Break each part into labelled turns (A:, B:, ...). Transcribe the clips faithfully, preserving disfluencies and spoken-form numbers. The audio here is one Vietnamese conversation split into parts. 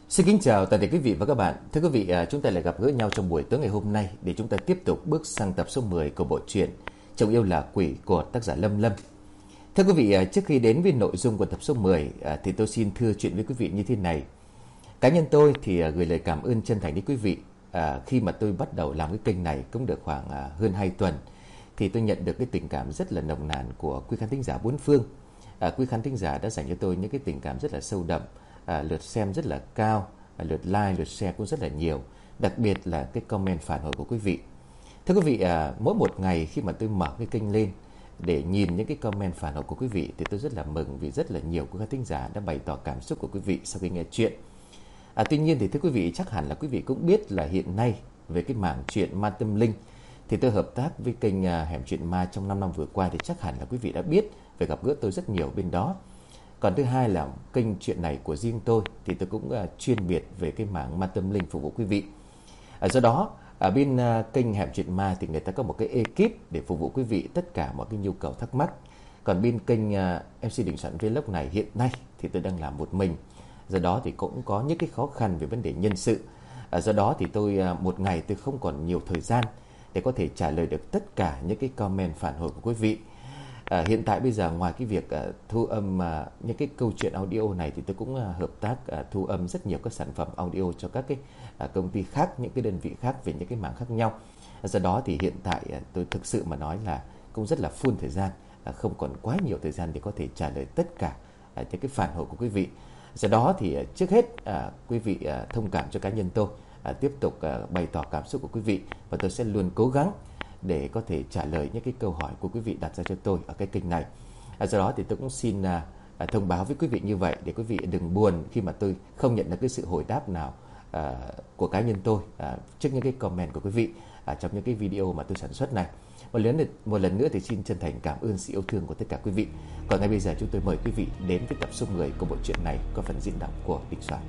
A: Xin kính chào toàn thể quý vị và các bạn. Thưa quý vị, chúng ta lại gặp gỡ nhau trong buổi tối ngày hôm nay để chúng ta tiếp tục bước sang tập số mười của bộ truyện Chồng Yêu Là Quỷ của tác giả Lâm Lâm. Thưa quý vị, trước khi đến với nội dung của tập số mười thì tôi xin thưa chuyện với quý vị như thế này. Cá nhân tôi thì gửi lời cảm ơn chân thành đến quý vị. À, khi mà tôi bắt đầu làm cái kênh này cũng được khoảng à, hơn hai tuần thì tôi nhận được cái tình cảm rất là nồng nàn của quý khán thính giả bốn phương. À, quý khán thính giả đã dành cho tôi những cái tình cảm rất là sâu đậm, à, lượt xem rất là cao, à, lượt like, lượt share cũng rất là nhiều, đặc biệt là cái comment phản hồi của quý vị. Thưa quý vị, à, mỗi một ngày khi mà tôi mở cái kênh lên để nhìn những cái comment phản hồi của quý vị thì tôi rất là mừng vì rất là nhiều quý khán thính giả đã bày tỏ cảm xúc của quý vị sau khi nghe chuyện. À, tuy nhiên thì thưa quý vị, chắc hẳn là quý vị cũng biết là hiện nay về cái mảng chuyện ma tâm linh thì tôi hợp tác với kênh Hẻm Chuyện Ma trong năm năm vừa qua thì chắc hẳn là quý vị đã biết về gặp gỡ tôi rất nhiều bên đó. Còn thứ hai là kênh chuyện này của riêng tôi thì tôi cũng uh, chuyên biệt về cái mảng ma tâm linh phục vụ quý vị. À, do đó ở bên uh, kênh Hẻm Chuyện Ma thì người ta có một cái ekip để phục vụ quý vị tất cả mọi cái nhu cầu thắc mắc. Còn bên kênh uh, em xê Đình Soạn Vlog này hiện nay thì tôi đang làm một mình. Do đó thì cũng có những cái khó khăn về vấn đề nhân sự. À, do đó thì tôi một ngày tôi không còn nhiều thời gian để có thể trả lời được tất cả những cái comment phản hồi của quý vị. À, hiện tại bây giờ ngoài cái việc uh, thu âm uh, những cái câu chuyện audio này thì tôi cũng uh, hợp tác uh, thu âm rất nhiều các sản phẩm audio cho các cái uh, công ty khác, những cái đơn vị khác về những cái mảng khác nhau. À, do đó thì hiện tại uh, tôi thực sự mà nói là cũng rất là full thời gian, uh, không còn quá nhiều thời gian để có thể trả lời tất cả uh, những cái phản hồi của quý vị. Do đó thì trước hết à, quý vị à, thông cảm cho cá nhân tôi, à, tiếp tục à, bày tỏ cảm xúc của quý vị và tôi sẽ luôn cố gắng để có thể trả lời những cái câu hỏi của quý vị đặt ra cho tôi ở cái kênh này. À, do đó thì tôi cũng xin à, à, thông báo với quý vị như vậy để quý vị đừng buồn khi mà tôi không nhận được cái sự hồi đáp nào à, của cá nhân tôi à, trước những cái comment của quý vị à, trong những cái video mà tôi sản xuất này. Một lần, một lần nữa thì xin chân thành cảm ơn sự yêu thương của tất cả quý vị. Còn ngay bây giờ chúng tôi mời quý vị đến với tập số mười của bộ truyện này có phần diễn đọc của Đình Soạn.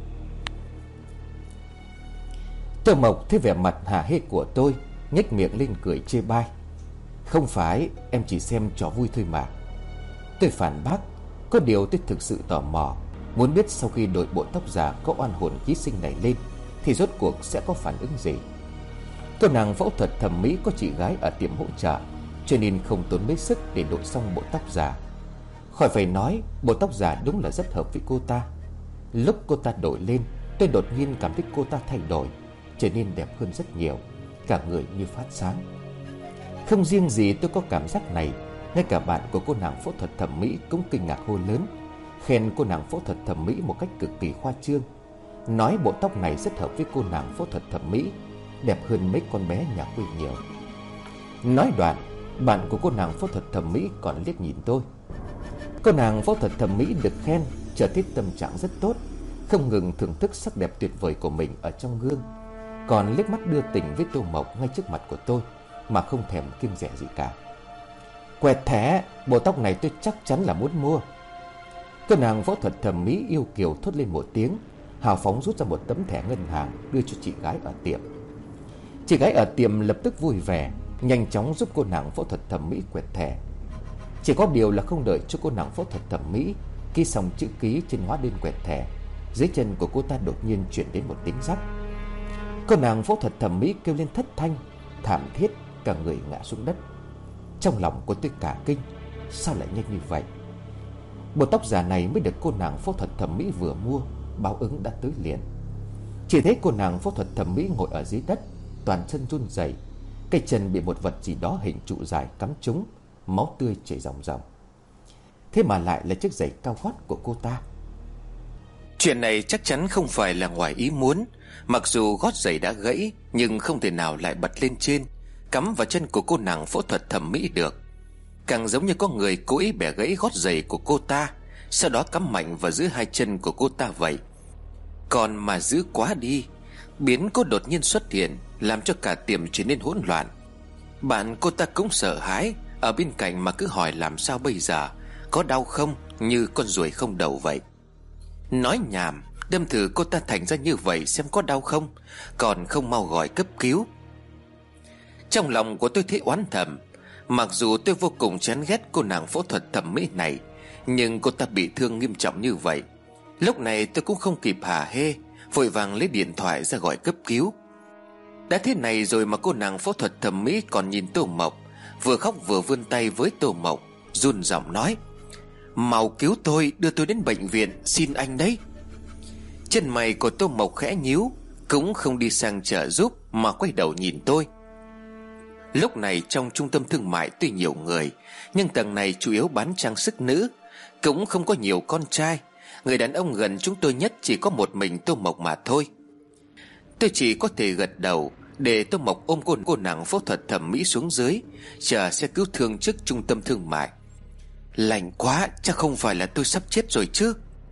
A: Châu Mộc thấy vẻ mặt hả hê của tôi, nhếch miệng lên cười chê bai. Không phải, em chỉ xem trò vui thôi mà. Tôi phản bác, có điều tôi thực sự tò mò, muốn biết sau khi đội bộ tóc giả có oan hồn ký sinh này lên thì rốt cuộc sẽ có phản ứng gì. Cô nàng phẫu thuật thẩm mỹ có chị gái ở tiệm hỗ trợ, cho nên không tốn mấy sức để đội xong bộ tóc giả. Khỏi phải nói, bộ tóc giả đúng là rất hợp với cô ta. Lúc cô ta đội lên, tôi đột nhiên cảm thấy cô ta thay đổi, trở nên đẹp hơn rất nhiều, cả người như phát sáng. Không riêng gì tôi có cảm giác này, ngay cả bạn của cô nàng phẫu thuật thẩm mỹ cũng kinh ngạc hô lớn, khen cô nàng phẫu thuật thẩm mỹ một cách cực kỳ khoa trương, nói bộ tóc này rất hợp với cô nàng phẫu thuật thẩm mỹ, đẹp hơn mấy con bé nhà quê nhiều. Nói đoạn, bạn của cô nàng phẫu thuật thẩm mỹ còn liếc nhìn tôi. Cô nàng phẫu thuật thẩm mỹ được khen, trở thấy tâm trạng rất tốt, không ngừng thưởng thức sắc đẹp tuyệt vời của mình ở trong gương, còn liếc mắt đưa tình với Tô Mộc ngay trước mặt của tôi mà không thèm kiêng dè gì cả. Quẹt thẻ, bộ tóc này tôi chắc chắn là muốn mua. Cô nàng phẫu thuật thẩm mỹ yêu kiều thốt lên một tiếng, hào phóng rút ra một tấm thẻ ngân hàng đưa cho chị gái ở tiệm. Chị gái ở tiệm lập tức vui vẻ, nhanh chóng giúp cô nàng phẫu thuật thẩm mỹ quẹt thẻ. Chỉ có điều là không đợi cho cô nàng phẫu thuật thẩm mỹ ký xong chữ ký trên hóa đơn quẹt thẻ, dưới chân của cô ta đột nhiên chuyển đến một tiếng rắc. Cô nàng phẫu thuật thẩm mỹ kêu lên thất thanh, thảm thiết, cả người ngã xuống đất. Trong lòng của tôi cả kinh, sao lại nhanh như vậy? Bộ tóc giả này mới được cô nàng phẫu thuật thẩm mỹ vừa mua, báo ứng đã tới liền. Chỉ thấy cô nàng phẫu thuật thẩm mỹ ngồi ở dưới đất, toàn thân run rẩy, cây chân bị một vật gì đó hình trụ dài cắm trúng, máu tươi chảy ròng ròng. Thế mà lại là chiếc giày cao gót của cô ta.
B: Chuyện này chắc chắn không phải là ngoài ý muốn. Mặc dù gót giày đã gãy, nhưng không thể nào lại bật lên trên, cắm vào chân của cô nàng phẫu thuật thẩm mỹ được. Càng giống như có người cố ý bẻ gãy gót giày của cô ta, sau đó cắm mạnh vào giữa hai chân của cô ta vậy. Còn mà giữ quá đi, biến cô đột nhiên xuất hiện, làm cho cả tiệm trở nên hỗn loạn. Bạn cô ta cũng sợ hãi, ở bên cạnh mà cứ hỏi làm sao bây giờ, có đau không, như con ruồi không đầu vậy. Nói nhảm, đâm thử cô ta thành ra như vậy xem có đau không, còn không mau gọi cấp cứu. Trong lòng của tôi thấy oán thầm. Mặc dù tôi vô cùng chán ghét cô nàng phẫu thuật thẩm mỹ này, nhưng cô ta bị thương nghiêm trọng như vậy, lúc này tôi cũng không kịp hả hê, vội vàng lấy điện thoại ra gọi cấp cứu. Đã thế này rồi mà cô nàng phẫu thuật thẩm mỹ còn nhìn Tô Mộc, vừa khóc vừa vươn tay với Tô Mộc, run giọng nói: "Mau cứu tôi, đưa tôi đến bệnh viện, xin anh đấy." Chân mày của Tô Mộc khẽ nhíu, cũng không đi sang trợ giúp mà quay đầu nhìn tôi. Lúc này trong trung tâm thương mại tuy nhiều người, nhưng tầng này chủ yếu bán trang sức nữ, cũng không có nhiều con trai. Người đàn ông gần chúng tôi nhất chỉ có một mình Tô Mộc mà thôi. Tôi chỉ có thể gật đầu để Tô Mộc ôm cô, cô nàng phẫu thuật thẩm mỹ xuống dưới, chờ xe cứu thương trước trung tâm thương mại. Lạnh quá, chắc không phải là tôi sắp chết rồi chứ?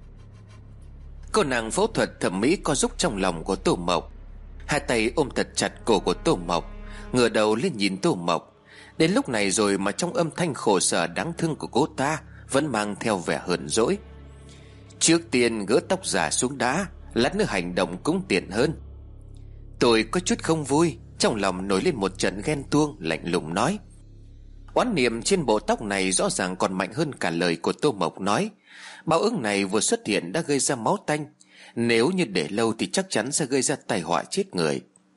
B: Cô nàng phẫu thuật thẩm mỹ co rúm trong lòng của Tô Mộc, hai tay ôm thật chặt cổ của Tô Mộc, ngửa đầu lên nhìn Tô Mộc. Đến lúc này rồi mà trong âm thanh khổ sở đáng thương của cô ta vẫn mang theo vẻ hờn dỗi. "Trước tiên gỡ tóc giả xuống đã, lát nữa hành động cũng tiện hơn." Tôi có chút không vui, trong lòng nổi lên một trận ghen tuông, lạnh lùng nói. Oán niệm trên bộ tóc này rõ ràng còn mạnh hơn cả lời của Tô Mộc nói. Báo ứng này vừa xuất hiện đã gây ra máu tanh, nếu như để lâu thì chắc chắn sẽ gây ra tai họa chết người.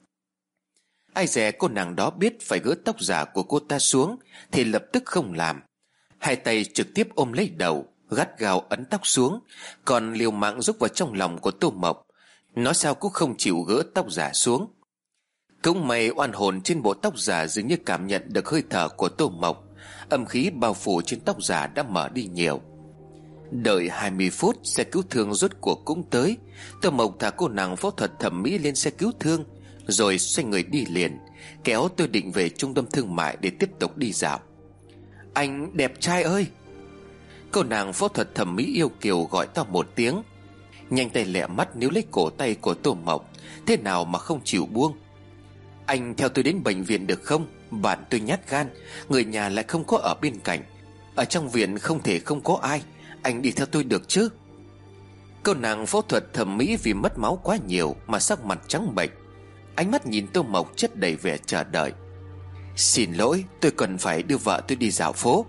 B: Ai dè cô nàng đó biết phải gỡ tóc giả của cô ta xuống thì lập tức không làm, hai tay trực tiếp ôm lấy đầu, gắt gao ấn tóc xuống, còn liều mạng rúc vào trong lòng của Tô Mộc. Nó sao cũng không chịu gỡ tóc giả xuống. Cũng may oan hồn trên bộ tóc giả dường như cảm nhận được hơi thở của Tô Mộc, âm khí bao phủ trên tóc giả đã mở đi nhiều. Đợi hai mươi phút, xe cứu thương rốt cuộc cũng tới. Tô Mộc thả cô nàng phẫu thuật thẩm mỹ lên xe cứu thương, rồi xoay người đi liền, kéo tôi định về trung tâm thương mại để tiếp tục đi dạo. "Anh đẹp trai ơi!" Cô nàng phẫu thuật thẩm mỹ yêu kiều gọi to một tiếng, nhanh tay lẹ mắt níu lấy cổ tay của Tô Mộc, thế nào mà không chịu buông. "Anh theo tôi đến bệnh viện được không? Bạn tôi nhát gan, người nhà lại không có ở bên cạnh, ở trong viện không thể không có ai, anh đi theo tôi được chứ?" Cô nàng phẫu thuật thẩm mỹ vì mất máu quá nhiều mà sắc mặt trắng bệch, ánh mắt nhìn Tô Mộc chất đầy vẻ chờ đợi. "Xin lỗi, tôi cần phải đưa vợ tôi đi dạo phố."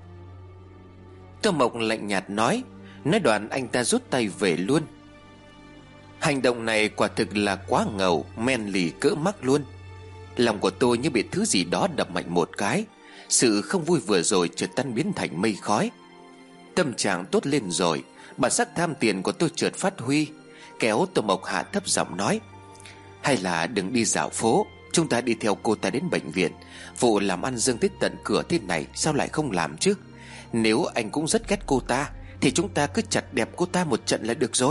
B: Tô Mộc lạnh nhạt nói. Nói đoạn anh ta rút tay về luôn. Hành động này quả thực là quá ngầu, men lì cỡ mắc luôn. Lòng của tôi như bị thứ gì đó đập mạnh một cái, sự không vui vừa rồi chợt tan biến thành mây khói. Tâm trạng tốt lên rồi, bản sắc tham tiền của tôi chợt phát huy, kéo Tô Mộc hạ thấp giọng nói: "Hay là đừng đi dạo phố, chúng ta đi theo cô ta đến bệnh viện. Vụ làm ăn dâng tới tận cửa thế này sao lại không làm chứ? Nếu anh cũng rất ghét cô ta thì chúng ta cứ chặt đẹp cô ta một trận là được rồi."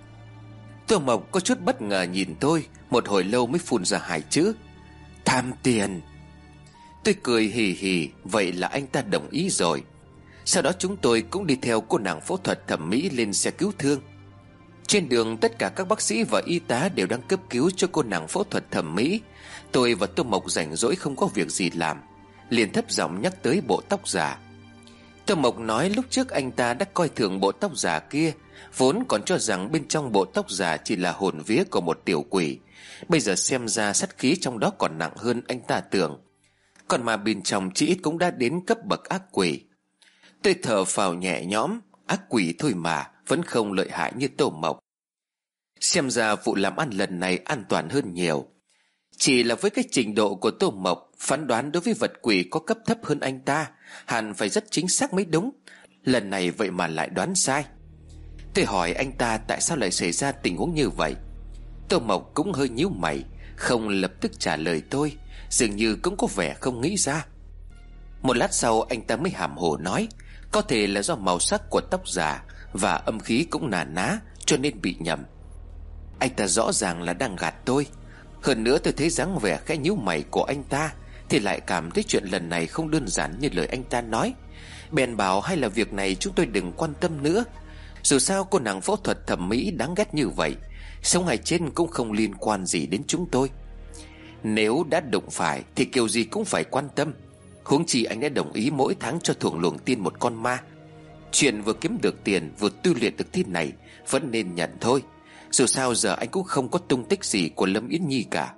B: Tô Mộc có chút bất ngờ nhìn tôi, một hồi lâu mới phun ra hai chữ: "Tham tiền." Tôi cười hì hì, vậy là anh ta đồng ý rồi. Sau đó chúng tôi cũng đi theo cô nàng phẫu thuật thẩm mỹ lên xe cứu thương. Trên đường tất cả các bác sĩ và y tá đều đang cấp cứu cho cô nàng phẫu thuật thẩm mỹ. Tôi và Tô Mộc rảnh rỗi không có việc gì làm, liền thấp giọng nhắc tới bộ tóc giả. Tô Mộc nói lúc trước anh ta đã coi thường bộ tóc giả kia, vốn còn cho rằng bên trong bộ tóc giả chỉ là hồn vía của một tiểu quỷ. Bây giờ xem ra sát khí trong đó còn nặng hơn anh ta tưởng, còn mà bên trong chỉ ít cũng đã đến cấp bậc ác quỷ. Tôi thở phào nhẹ nhõm, ác quỷ thôi mà, vẫn không lợi hại như Tô Mộc. Xem ra vụ làm ăn lần này an toàn hơn nhiều. Chỉ là với cái trình độ của Tô Mộc, phán đoán đối với vật quỷ có cấp thấp hơn anh ta hẳn phải rất chính xác mới đúng. Lần này vậy mà lại đoán sai. Tôi hỏi anh ta tại sao lại xảy ra tình huống như vậy. Tô Mộc cũng hơi nhíu mày, không lập tức trả lời tôi, dường như cũng có vẻ không nghĩ ra. Một lát sau anh ta mới hàm hồ nói có thể là do màu sắc của tóc giả và âm khí cũng nà ná cho nên bị nhầm. Anh ta rõ ràng là đang gạt tôi. Hơn nữa tôi thấy dáng vẻ khẽ nhíu mày của anh ta thì lại cảm thấy chuyện lần này không đơn giản như lời anh ta nói. Bèn bảo hay là việc này chúng tôi đừng quan tâm nữa. Dù sao cô nàng phẫu thuật thẩm mỹ đáng ghét như vậy, sống hay chết cũng không liên quan gì đến chúng tôi. Nếu đã đụng phải thì kiểu gì cũng phải quan tâm. Huống chi anh đã đồng ý mỗi tháng cho Thuồng Luồng Tiên một con ma. Chuyện vừa kiếm được tiền vừa tu luyện được thế này vẫn nên nhận thôi. Dù sao giờ anh cũng không có tung tích gì của Lâm Yến Nhi cả.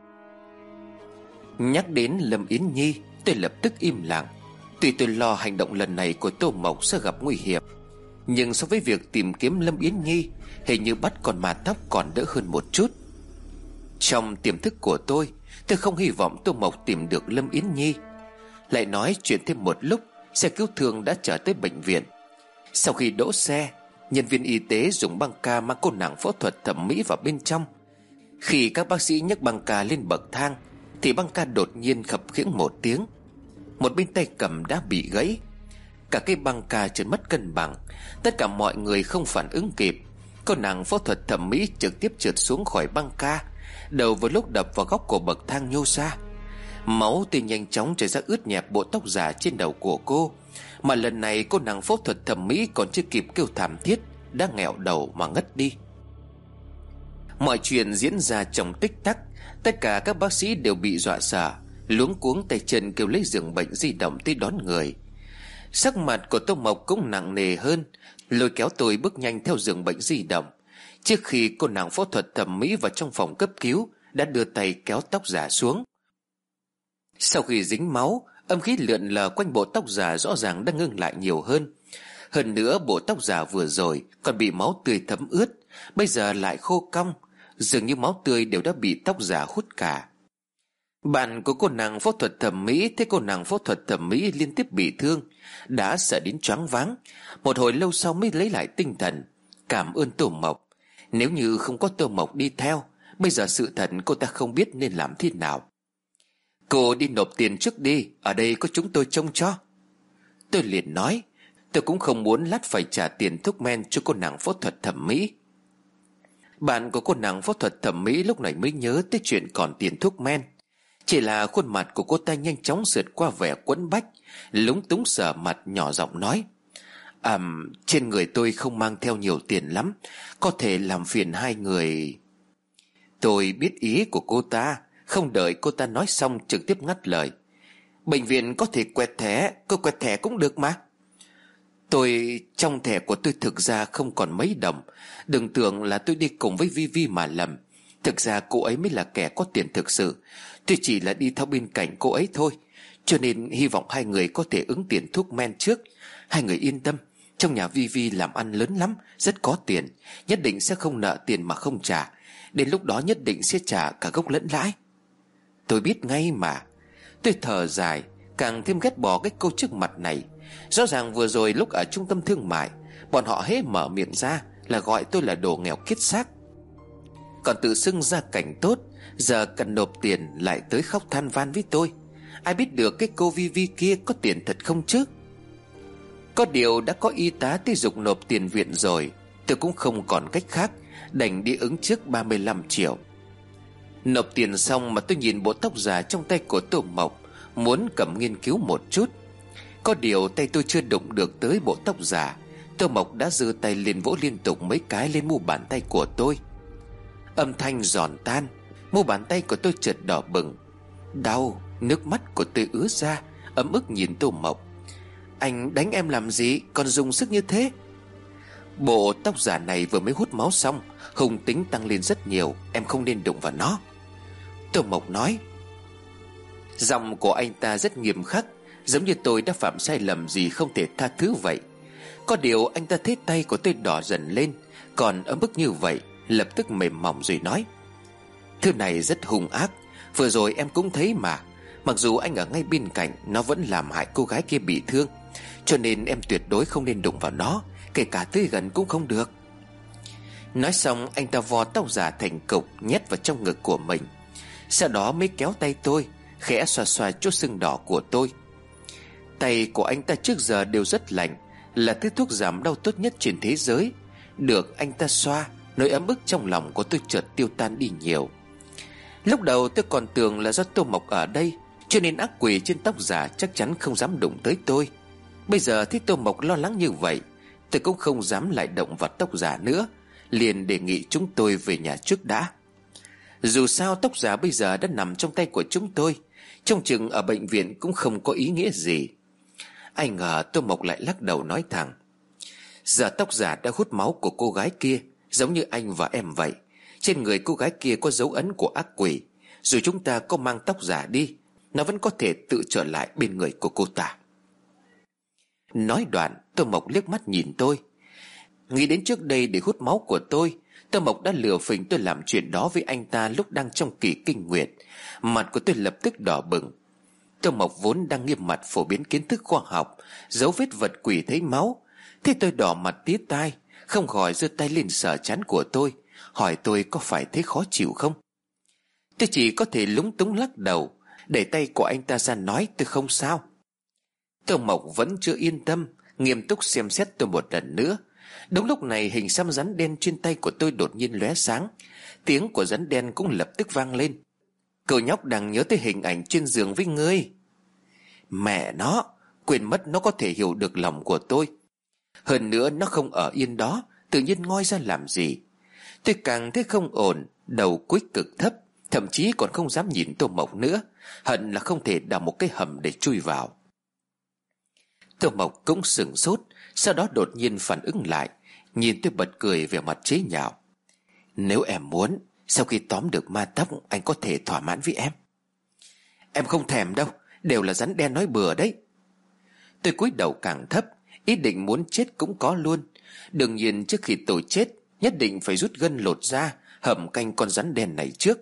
B: Nhắc đến Lâm Yến Nhi, tôi lập tức im lặng. Tuy tôi lo hành động lần này của Tô Mộc sẽ gặp nguy hiểm, nhưng so với việc tìm kiếm Lâm Yến Nhi, hình như bắt con ma tóc còn đỡ hơn một chút. Trong tiềm thức của tôi, tôi không hy vọng Tô Mộc tìm được Lâm Yến Nhi. Lại nói chuyện thêm một lúc, xe cứu thương đã trở tới bệnh viện. Sau khi đỗ xe, nhân viên y tế dùng băng ca mang cô nàng phẫu thuật thẩm mỹ vào bên trong. Khi các bác sĩ nhấc băng ca lên bậc thang thì băng ca đột nhiên khập khiễng một tiếng. Một bên tay cầm đã bị gãy. Cả cái băng ca trở mất cân bằng. Tất cả mọi người không phản ứng kịp. Cô nàng phẫu thuật thẩm mỹ trực tiếp trượt xuống khỏi băng ca, đầu vừa lúc đập vào góc của bậc thang nhô ra. Máu thì nhanh chóng chảy ra ướt nhẹp bộ tóc giả trên đầu của cô. Mà lần này cô nàng phẫu thuật thẩm mỹ còn chưa kịp kêu thảm thiết đã nghẹo đầu mà ngất đi. Mọi chuyện diễn ra trong tích tắc. Tất cả các bác sĩ đều bị dọa sợ, luống cuống tay chân kêu lấy giường bệnh di động tới đón người. Sắc mặt của Tô Mộc cũng nặng nề hơn, lôi kéo tôi bước nhanh theo giường bệnh di động. Trước khi cô nàng phẫu thuật thẩm mỹ vào trong phòng cấp cứu, đã đưa tay kéo tóc giả xuống. Sau khi dính máu, âm khí lượn lờ quanh bộ tóc giả rõ ràng đang ngưng lại nhiều hơn. Hơn nữa bộ tóc giả vừa rồi còn bị máu tươi thấm ướt, bây giờ lại khô cong, dường như máu tươi đều đã bị tóc giả hút cả. Bạn của cô nàng phẫu thuật thẩm mỹ thấy cô nàng phẫu thuật thẩm mỹ liên tiếp bị thương, đã sợ đến choáng váng. Một hồi lâu sau mới lấy lại tinh thần. Cảm ơn Tô Mộc. Nếu như không có Tô Mộc đi theo, bây giờ sự thật cô ta không biết nên làm thế nào. Cô đi nộp tiền trước đi, ở đây có chúng tôi trông cho. Tôi liền nói, tôi cũng không muốn lát phải trả tiền thuốc men cho cô nàng phẫu thuật thẩm mỹ. Bạn của cô nàng phẫu thuật thẩm mỹ lúc này mới nhớ tới chuyện còn tiền thuốc men. Chỉ là khuôn mặt của cô ta nhanh chóng sượt qua vẻ quẫn bách, lúng túng sờ mặt nhỏ giọng nói, À, trên người tôi không mang theo nhiều tiền lắm, có thể làm phiền hai người. Tôi biết ý của cô ta, không đợi cô ta nói xong trực tiếp ngắt lời. Bệnh viện có thể quẹt thẻ, cô quẹt thẻ cũng được mà. Tôi, trong thẻ của tôi thực ra không còn mấy đồng. Đừng tưởng là tôi đi cùng với Vi Vi mà lầm. Thực ra cô ấy mới là kẻ có tiền thực sự. Tôi chỉ là đi theo bên cạnh cô ấy thôi. Cho nên hy vọng hai người có thể ứng tiền thuốc men trước. Hai người yên tâm, trong nhà Vi Vi làm ăn lớn lắm, rất có tiền, nhất định sẽ không nợ tiền mà không trả. Đến lúc đó nhất định sẽ trả cả gốc lẫn lãi. Tôi biết ngay mà. Tôi thở dài, càng thêm ghét bỏ cái câu trước mặt này. Rõ ràng vừa rồi lúc ở trung tâm thương mại, bọn họ hễ mở miệng ra là gọi tôi là đồ nghèo kiết xác, còn tự xưng gia cảnh tốt. Giờ cần nộp tiền lại tới khóc than van với tôi. Ai biết được cái cô Vi Vi kia có tiền thật không chứ. Có điều đã có y tá tới giục nộp tiền viện rồi, tôi cũng không còn cách khác, đành đi ứng trước ba mươi lăm triệu. Nộp tiền xong mà tôi nhìn bộ tóc giả trong tay của Tô Mộc, muốn cầm nghiên cứu một chút. Có điều tay tôi chưa đụng được tới bộ tóc giả, Tô Mộc đã giơ tay lên vỗ liên tục mấy cái lên mu bàn tay của tôi. Âm thanh giòn tan, mu bàn tay của tôi chợt đỏ bừng. Đau, nước mắt của tôi ứa ra, ấm ức nhìn Tô Mộc. Anh đánh em làm gì, còn dùng sức như thế? Bộ tóc giả này vừa mới hút máu xong, hung tính tăng lên rất nhiều, em không nên đụng vào nó. Tô Mộc nói. Giọng của anh ta rất nghiêm khắc, giống như tôi đã phạm sai lầm gì không thể tha thứ vậy. Có điều anh ta thấy tay của tôi đỏ dần lên, còn ấm ức như vậy, lập tức mềm mỏng rồi nói. Thứ này rất hung ác, vừa rồi em cũng thấy mà. Mặc dù anh ở ngay bên cạnh, nó vẫn làm hại cô gái kia bị thương, cho nên em tuyệt đối không nên đụng vào nó, kể cả tới gần cũng không được. Nói xong anh ta vò tóc giả thành cục nhét vào trong ngực của mình. Sau đó mới kéo tay tôi, khẽ xoa xoa chỗ sưng đỏ của tôi. Tay của anh ta trước giờ đều rất lạnh, là thứ thuốc giảm đau tốt nhất trên thế giới. Được anh ta xoa, nỗi ấm ức trong lòng của tôi chợt tiêu tan đi nhiều. Lúc đầu tôi còn tưởng là do Tô Mộc ở đây, cho nên ác quỷ trên tóc giả chắc chắn không dám đụng tới tôi. Bây giờ thấy Tô Mộc lo lắng như vậy, tôi cũng không dám lại động vào tóc giả nữa, liền đề nghị chúng tôi về nhà trước đã. Dù sao tóc giả bây giờ đã nằm trong tay của chúng tôi, trông chừng ở bệnh viện cũng không có ý nghĩa gì. Ai ngờ Tô Mộc lại lắc đầu nói thẳng. Giờ tóc giả đã hút máu của cô gái kia, giống như anh và em vậy. Trên người cô gái kia có dấu ấn của ác quỷ, dù chúng ta có mang tóc giả đi, nó vẫn có thể tự trở lại bên người của cô ta. Nói đoạn, Tô Mộc liếc mắt nhìn tôi. Nghĩ đến trước đây để hút máu của tôi, Tô Mộc đã lừa phỉnh tôi làm chuyện đó với anh ta lúc đang trong kỳ kinh nguyệt. Mặt của tôi lập tức đỏ bừng. Tô Mộc vốn đang nghiêm mặt phổ biến kiến thức khoa học, dấu vết vật quỷ thấy máu. Thế tôi đỏ mặt tía tai, không khỏi giơ tay lên sờ trán của tôi, hỏi tôi có phải thấy khó chịu không. Tôi chỉ có thể lúng túng lắc đầu, đẩy tay của anh ta ra nói tôi không sao. Tô Mộc vẫn chưa yên tâm, nghiêm túc xem xét tôi một lần nữa. Đúng lúc này hình xăm rắn đen trên tay của tôi đột nhiên lóe sáng. Tiếng của rắn đen cũng lập tức vang lên. Cậu nhóc đang nhớ tới hình ảnh trên giường với ngươi. Mẹ nó, quên mất nó có thể hiểu được lòng của tôi. Hơn nữa nó không ở yên đó, tự nhiên ngoi ra làm gì. Tôi càng thấy không ổn, đầu cúi cực thấp, thậm chí còn không dám nhìn Tô Mộc nữa, hận là không thể đào một cái hầm để chui vào. Tô Mộc cũng sửng sốt, sau đó đột nhiên phản ứng lại, nhìn tôi bật cười về mặt chế nhạo. Nếu em muốn, sau khi tóm được ma tóc, anh có thể thỏa mãn với em. Em không thèm đâu, đều là rắn đen nói bừa đấy. Tôi cúi đầu càng thấp, ý định muốn chết cũng có luôn. Đương nhiên trước khi tôi chết, nhất định phải rút gân lột da, hầm canh con rắn đen này trước.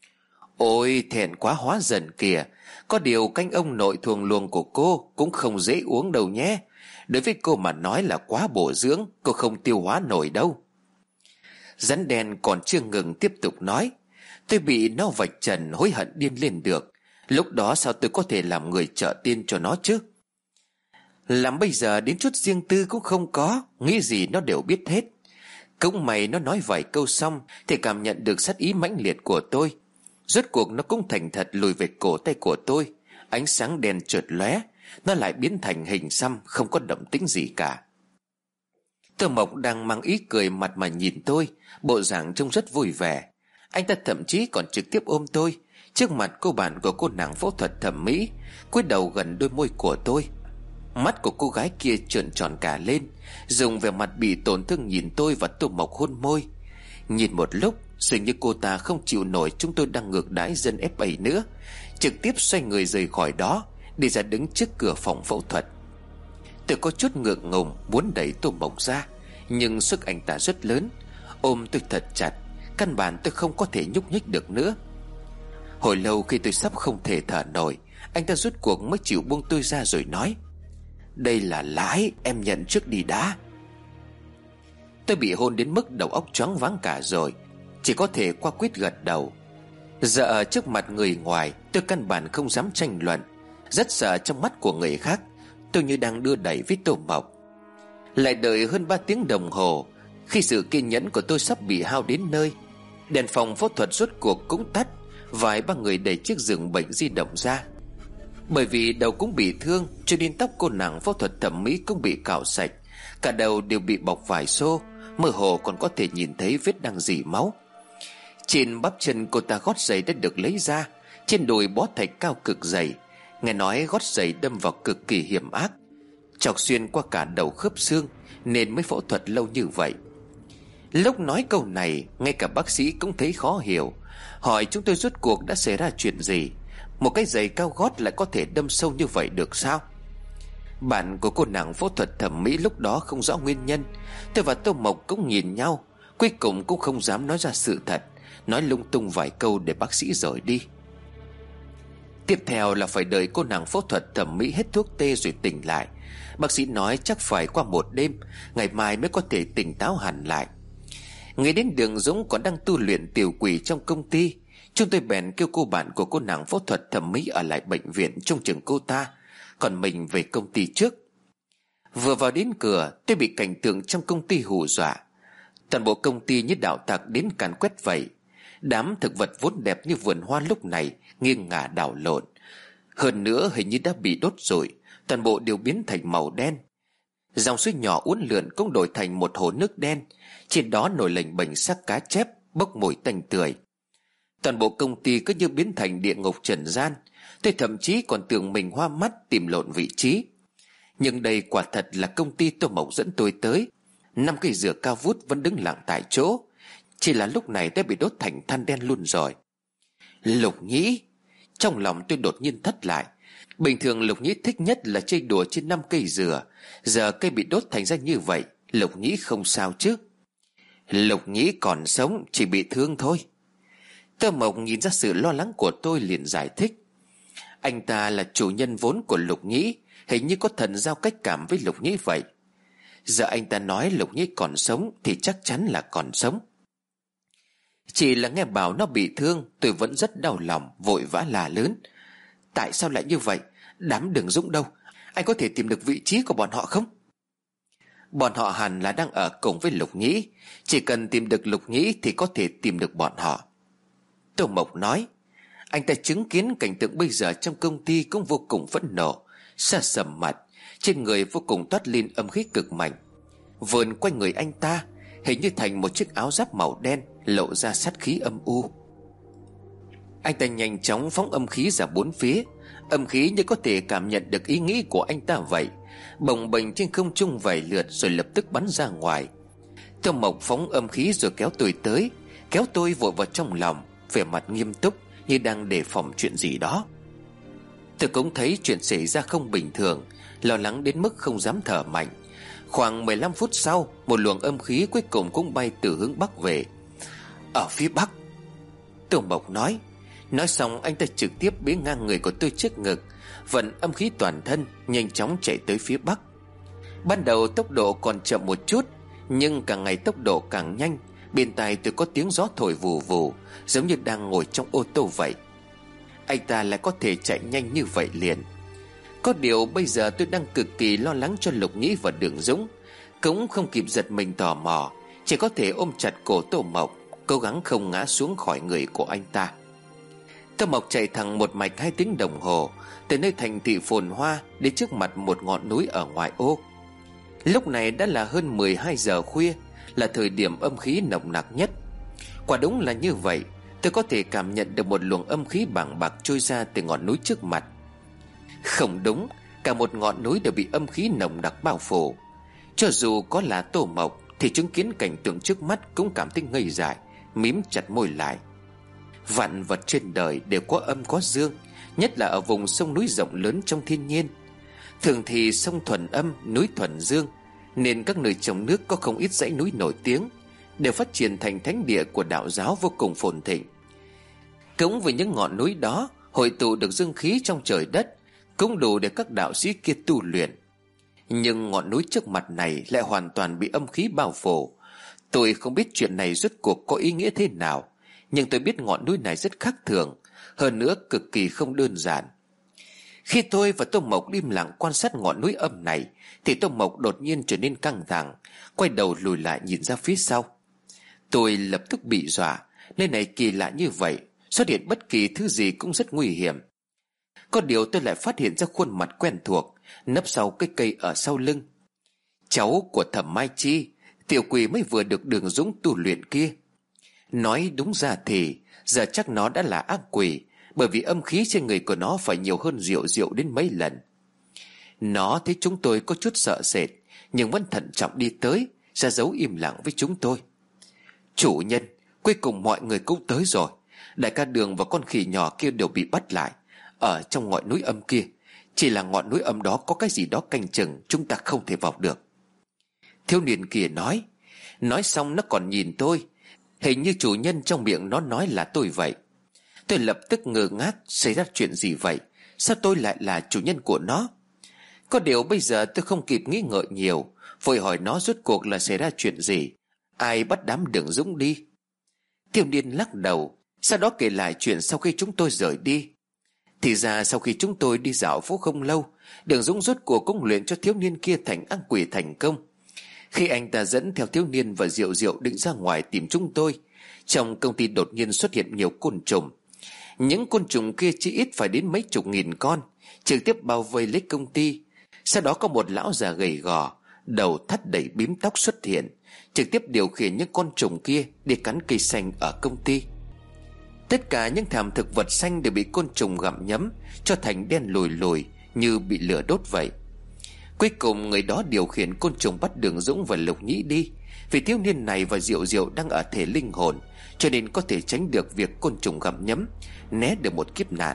B: Ôi thẹn quá hóa dần kìa. Có điều canh ông nội thuồng luồng của cô cũng không dễ uống đâu nhé. Đối với cô mà nói là quá bổ dưỡng, cô không tiêu hóa nổi đâu. Rắn đen còn chưa ngừng tiếp tục nói. Tôi bị nó vạch trần hối hận điên lên được. Lúc đó sao tôi có thể làm người trợ tiên cho nó chứ? Làm bây giờ đến chút riêng tư cũng không có, nghĩ gì nó đều biết hết. Cũng may nó nói vài câu xong thì cảm nhận được sát ý mãnh liệt của tôi. Rốt cuộc nó cũng thành thật lùi về cổ tay của tôi. Ánh sáng đen chợt lóe, nó lại biến thành hình xăm, không có động tĩnh gì cả. Tô Mộc đang mang ý cười mặt mà nhìn tôi, bộ dạng trông rất vui vẻ. Anh ta thậm chí còn trực tiếp ôm tôi trước mặt cô bạn của cô nàng phẫu thuật thẩm mỹ, cúi đầu gần đôi môi của tôi. Mắt của cô gái kia trợn tròn cả lên, dùng vẻ mặt bị tổn thương nhìn tôi và Tô Mộc hôn môi. Nhìn một lúc, dường như cô ta không chịu nổi chúng tôi đang ngược đãi dân ép a nữa, trực tiếp xoay người rời khỏi đó, đi ra đứng trước cửa phòng phẫu thuật. Tôi có chút ngượng ngùng muốn đẩy Tô Mộc ra, nhưng sức anh ta rất lớn, ôm tôi thật chặt, căn bản tôi không có thể nhúc nhích được nữa. Hồi lâu khi tôi sắp không thể thở nổi, anh ta rút cuộc mới chịu buông tôi ra rồi nói: Đây là lãi, em nhận trước đi đã. Tôi bị hôn đến mức đầu óc choáng váng cả rồi, chỉ có thể qua quyết gật đầu. Giờ ở trước mặt người ngoài, tôi căn bản không dám tranh luận, rất sợ trong mắt của người khác tôi như đang đưa đẩy với Tô Mộc. Lại đợi hơn ba tiếng đồng hồ, khi sự kiên nhẫn của tôi sắp bị hao đến nơi, đèn phòng phẫu thuật rốt cuộc cũng tắt. Vài ba người đẩy chiếc giường bệnh di động ra. Bởi vì đầu cũng bị thương, cho nên tóc cô nàng phẫu thuật thẩm mỹ cũng bị cạo sạch, cả đầu đều bị bọc vải xô, mơ hồ còn có thể nhìn thấy vết đang rỉ máu. Trên bắp chân cô ta gót giày đã được lấy ra, trên đùi bó thạch cao cực dày. Nghe nói gót giày đâm vào cực kỳ hiểm ác, chọc xuyên qua cả đầu khớp xương, nên mới phẫu thuật lâu như vậy. Lúc nói câu này, ngay cả bác sĩ cũng thấy khó hiểu, hỏi chúng tôi rốt cuộc đã xảy ra chuyện gì. Một cái giày cao gót lại có thể đâm sâu như vậy được sao? Bạn của cô nàng phẫu thuật thẩm mỹ lúc đó không rõ nguyên nhân. Tôi và Tô Mộc cũng nhìn nhau, cuối cùng cũng không dám nói ra sự thật, nói lung tung vài câu để bác sĩ rời đi. Tiếp theo là phải đợi cô nàng phẫu thuật thẩm mỹ hết thuốc tê rồi tỉnh lại. Bác sĩ nói chắc phải qua một đêm, ngày mai mới có thể tỉnh táo hẳn lại. Nghĩ đến Đường Dũng còn đang tu luyện tiểu quỷ trong công ty, chúng tôi bèn kêu cô bạn của cô nàng phẫu thuật thẩm mỹ ở lại bệnh viện trông chừng cô ta, còn mình về công ty trước. Vừa vào đến cửa, tôi bị cảnh tượng trong công ty hù dọa. Toàn bộ công ty như đạo tặc đến càn quét vậy. Đám thực vật vốn đẹp như vườn hoa lúc này nghiêng ngả đảo lộn, hơn nữa hình như đã bị đốt rồi, toàn bộ đều biến thành màu đen. Dòng suối nhỏ uốn lượn cũng đổi thành một hồ nước đen, trên đó nổi lềnh bềnh xác cá chép bốc mùi tanh tưởi. Toàn bộ công ty cứ như biến thành địa ngục trần gian. Tôi thậm chí còn tưởng mình hoa mắt tìm lộn vị trí. Nhưng đây quả thật là công ty Tô Mộc dẫn tôi tới. Năm cây dừa cao vút vẫn đứng lặng tại chỗ, chỉ là lúc này đã bị đốt thành than đen luôn rồi. Lục Nhĩ! Trong lòng tôi đột nhiên thất lại. Bình thường Lục Nhĩ thích nhất là chơi đùa trên năm cây dừa, giờ cây bị đốt thành ra như vậy, Lục Nhĩ không sao chứ? Lục Nhĩ còn sống, chỉ bị thương thôi. Tơ Mộc nhìn ra sự lo lắng của tôi liền giải thích. Anh ta là chủ nhân vốn của Lục Nhĩ, hình như có thần giao cách cảm với Lục Nhĩ vậy. Giờ anh ta nói Lục Nhĩ còn sống thì chắc chắn là còn sống. Chỉ là nghe bảo nó bị thương, tôi vẫn rất đau lòng, vội vã la lớn. Tại sao lại như vậy? Đám Đường Dũng đâu? Anh có thể tìm được vị trí của bọn họ không? Bọn họ hẳn là đang ở cùng với Lục Nhĩ. Chỉ cần tìm được Lục Nhĩ thì có thể tìm được bọn họ. Tô Mộc nói. Anh ta chứng kiến cảnh tượng bây giờ trong công ty cũng vô cùng phẫn nộ, sa sầm mặt, trên người vô cùng toát lên âm khí cực mạnh. Vườn quanh người anh ta hình như thành một chiếc áo giáp màu đen, lộ ra sát khí âm u. Anh ta nhanh chóng phóng âm khí ra bốn phía. Âm khí như có thể cảm nhận được ý nghĩ của anh ta vậy, bồng bềnh trên không trung vài lượt rồi lập tức bắn ra ngoài. Tô Mộc phóng âm khí rồi kéo tôi tới, kéo tôi vội vào trong lòng, vẻ mặt nghiêm túc như đang đề phòng chuyện gì đó. Tôi cũng thấy chuyện xảy ra không bình thường, lo lắng đến mức không dám thở mạnh. Khoảng mười lăm phút sau, một luồng âm khí cuối cùng cũng bay từ hướng bắc về. Ở phía bắc, Tô Mộc nói. Nói xong anh ta trực tiếp bế ngang người của tôi trước ngực, vận âm khí toàn thân, nhanh chóng chạy tới phía bắc. Ban đầu tốc độ còn chậm một chút, nhưng càng ngày tốc độ càng nhanh. Bên tai tôi có tiếng gió thổi vù vù, giống như đang ngồi trong ô tô vậy. Anh ta lại có thể chạy nhanh như vậy liền. Có điều bây giờ tôi đang cực kỳ lo lắng cho Lục Nhĩ và Đường Dũng, cũng không kịp giật mình tò mò, chỉ có thể ôm chặt cổ Tô Mộc, cố gắng không ngã xuống khỏi người của anh ta. Tô Mộc chạy thẳng một mạch hai tiếng đồng hồ, từ nơi thành thị phồn hoa đến trước mặt một ngọn núi ở ngoại ô. Lúc này đã là hơn mười hai giờ khuya, là thời điểm âm khí nồng nặc nhất. Quả đúng là như vậy, tôi có thể cảm nhận được một luồng âm khí bàng bạc trôi ra từ ngọn núi trước mặt. Không đúng, cả một ngọn núi đều bị âm khí nồng nặc bao phủ. Cho dù có là Tô Mộc thì chứng kiến cảnh tượng trước mắt cũng cảm thấy ngây dại, mím chặt môi lại. Vạn vật trên đời đều có âm có dương, nhất là ở vùng sông núi rộng lớn trong thiên nhiên. Thường thì sông thuần âm, núi thuần dương, nên các nơi trong nước có không ít dãy núi nổi tiếng, đều phát triển thành thánh địa của đạo giáo vô cùng phồn thịnh. Cũng vì những ngọn núi đó hội tụ được dương khí trong trời đất, cũng đủ để các đạo sĩ kia tu luyện. Nhưng ngọn núi trước mặt này lại hoàn toàn bị âm khí bao phủ. Tôi không biết chuyện này rốt cuộc có ý nghĩa thế nào, nhưng tôi biết ngọn núi này rất khác thường, hơn nữa cực kỳ không đơn giản. Khi tôi và Tô Mộc im lặng quan sát ngọn núi âm này, thì Tô Mộc đột nhiên trở nên căng thẳng, quay đầu lùi lại nhìn ra phía sau. Tôi lập tức bị dọa, nơi này kỳ lạ như vậy, xuất hiện bất kỳ thứ gì cũng rất nguy hiểm. Có điều tôi lại phát hiện ra khuôn mặt quen thuộc, nấp sau cái cây ở sau lưng. Cháu của Thẩm Mai Chi, tiểu quỷ mới vừa được Đường Dũng tu luyện kia. Nói đúng ra thì giờ chắc nó đã là ác quỷ, bởi vì âm khí trên người của nó phải nhiều hơn Diệu Diệu đến mấy lần. Nó thấy chúng tôi có chút sợ sệt, nhưng vẫn thận trọng đi tới, ra dấu im lặng với chúng tôi. Chủ nhân, cuối cùng mọi người cũng tới rồi. Đại ca Đường và con khỉ nhỏ kia đều bị bắt lại ở trong ngọn núi âm kia. Chỉ là ngọn núi âm đó có cái gì đó canh chừng, chúng ta không thể vào được. Thiếu niên kia nói. Nói xong nó còn nhìn tôi, hình như chủ nhân trong miệng nó nói là tôi vậy. Tôi lập tức ngơ ngác, xảy ra chuyện gì vậy? Sao tôi lại là chủ nhân của nó? Có điều bây giờ tôi không kịp nghĩ ngợi nhiều, vội hỏi nó rốt cuộc là xảy ra chuyện gì, ai bắt đám Đường Dũng đi. Thiếu niên lắc đầu, sau đó kể lại chuyện sau khi chúng tôi rời đi. Thì ra sau khi chúng tôi đi dạo phố không lâu, Đường Dũng rốt cuộc cũng luyện cho thiếu niên kia thành ác quỷ thành công. Khi anh ta dẫn theo thiếu niên và Diệu Diệu định ra ngoài tìm chúng tôi, trong công ty đột nhiên xuất hiện nhiều côn trùng. Những côn trùng kia chỉ ít phải đến mấy chục nghìn con, trực tiếp bao vây lấy công ty. Sau đó có một lão già gầy gò, đầu thắt đầy bím tóc xuất hiện, trực tiếp điều khiển những con trùng kia đi cắn cây xanh ở công ty. Tất cả những thảm thực vật xanh đều bị côn trùng gặm nhấm, cho thành đen lùi lùi như bị lửa đốt vậy. Cuối cùng người đó điều khiển côn trùng bắt Đường Dũng và Lục Nhĩ đi. Vì thiếu niên này và Diệu Diệu đang ở thể linh hồn, cho nên có thể tránh được việc côn trùng gặm nhấm, né được một kiếp nạn.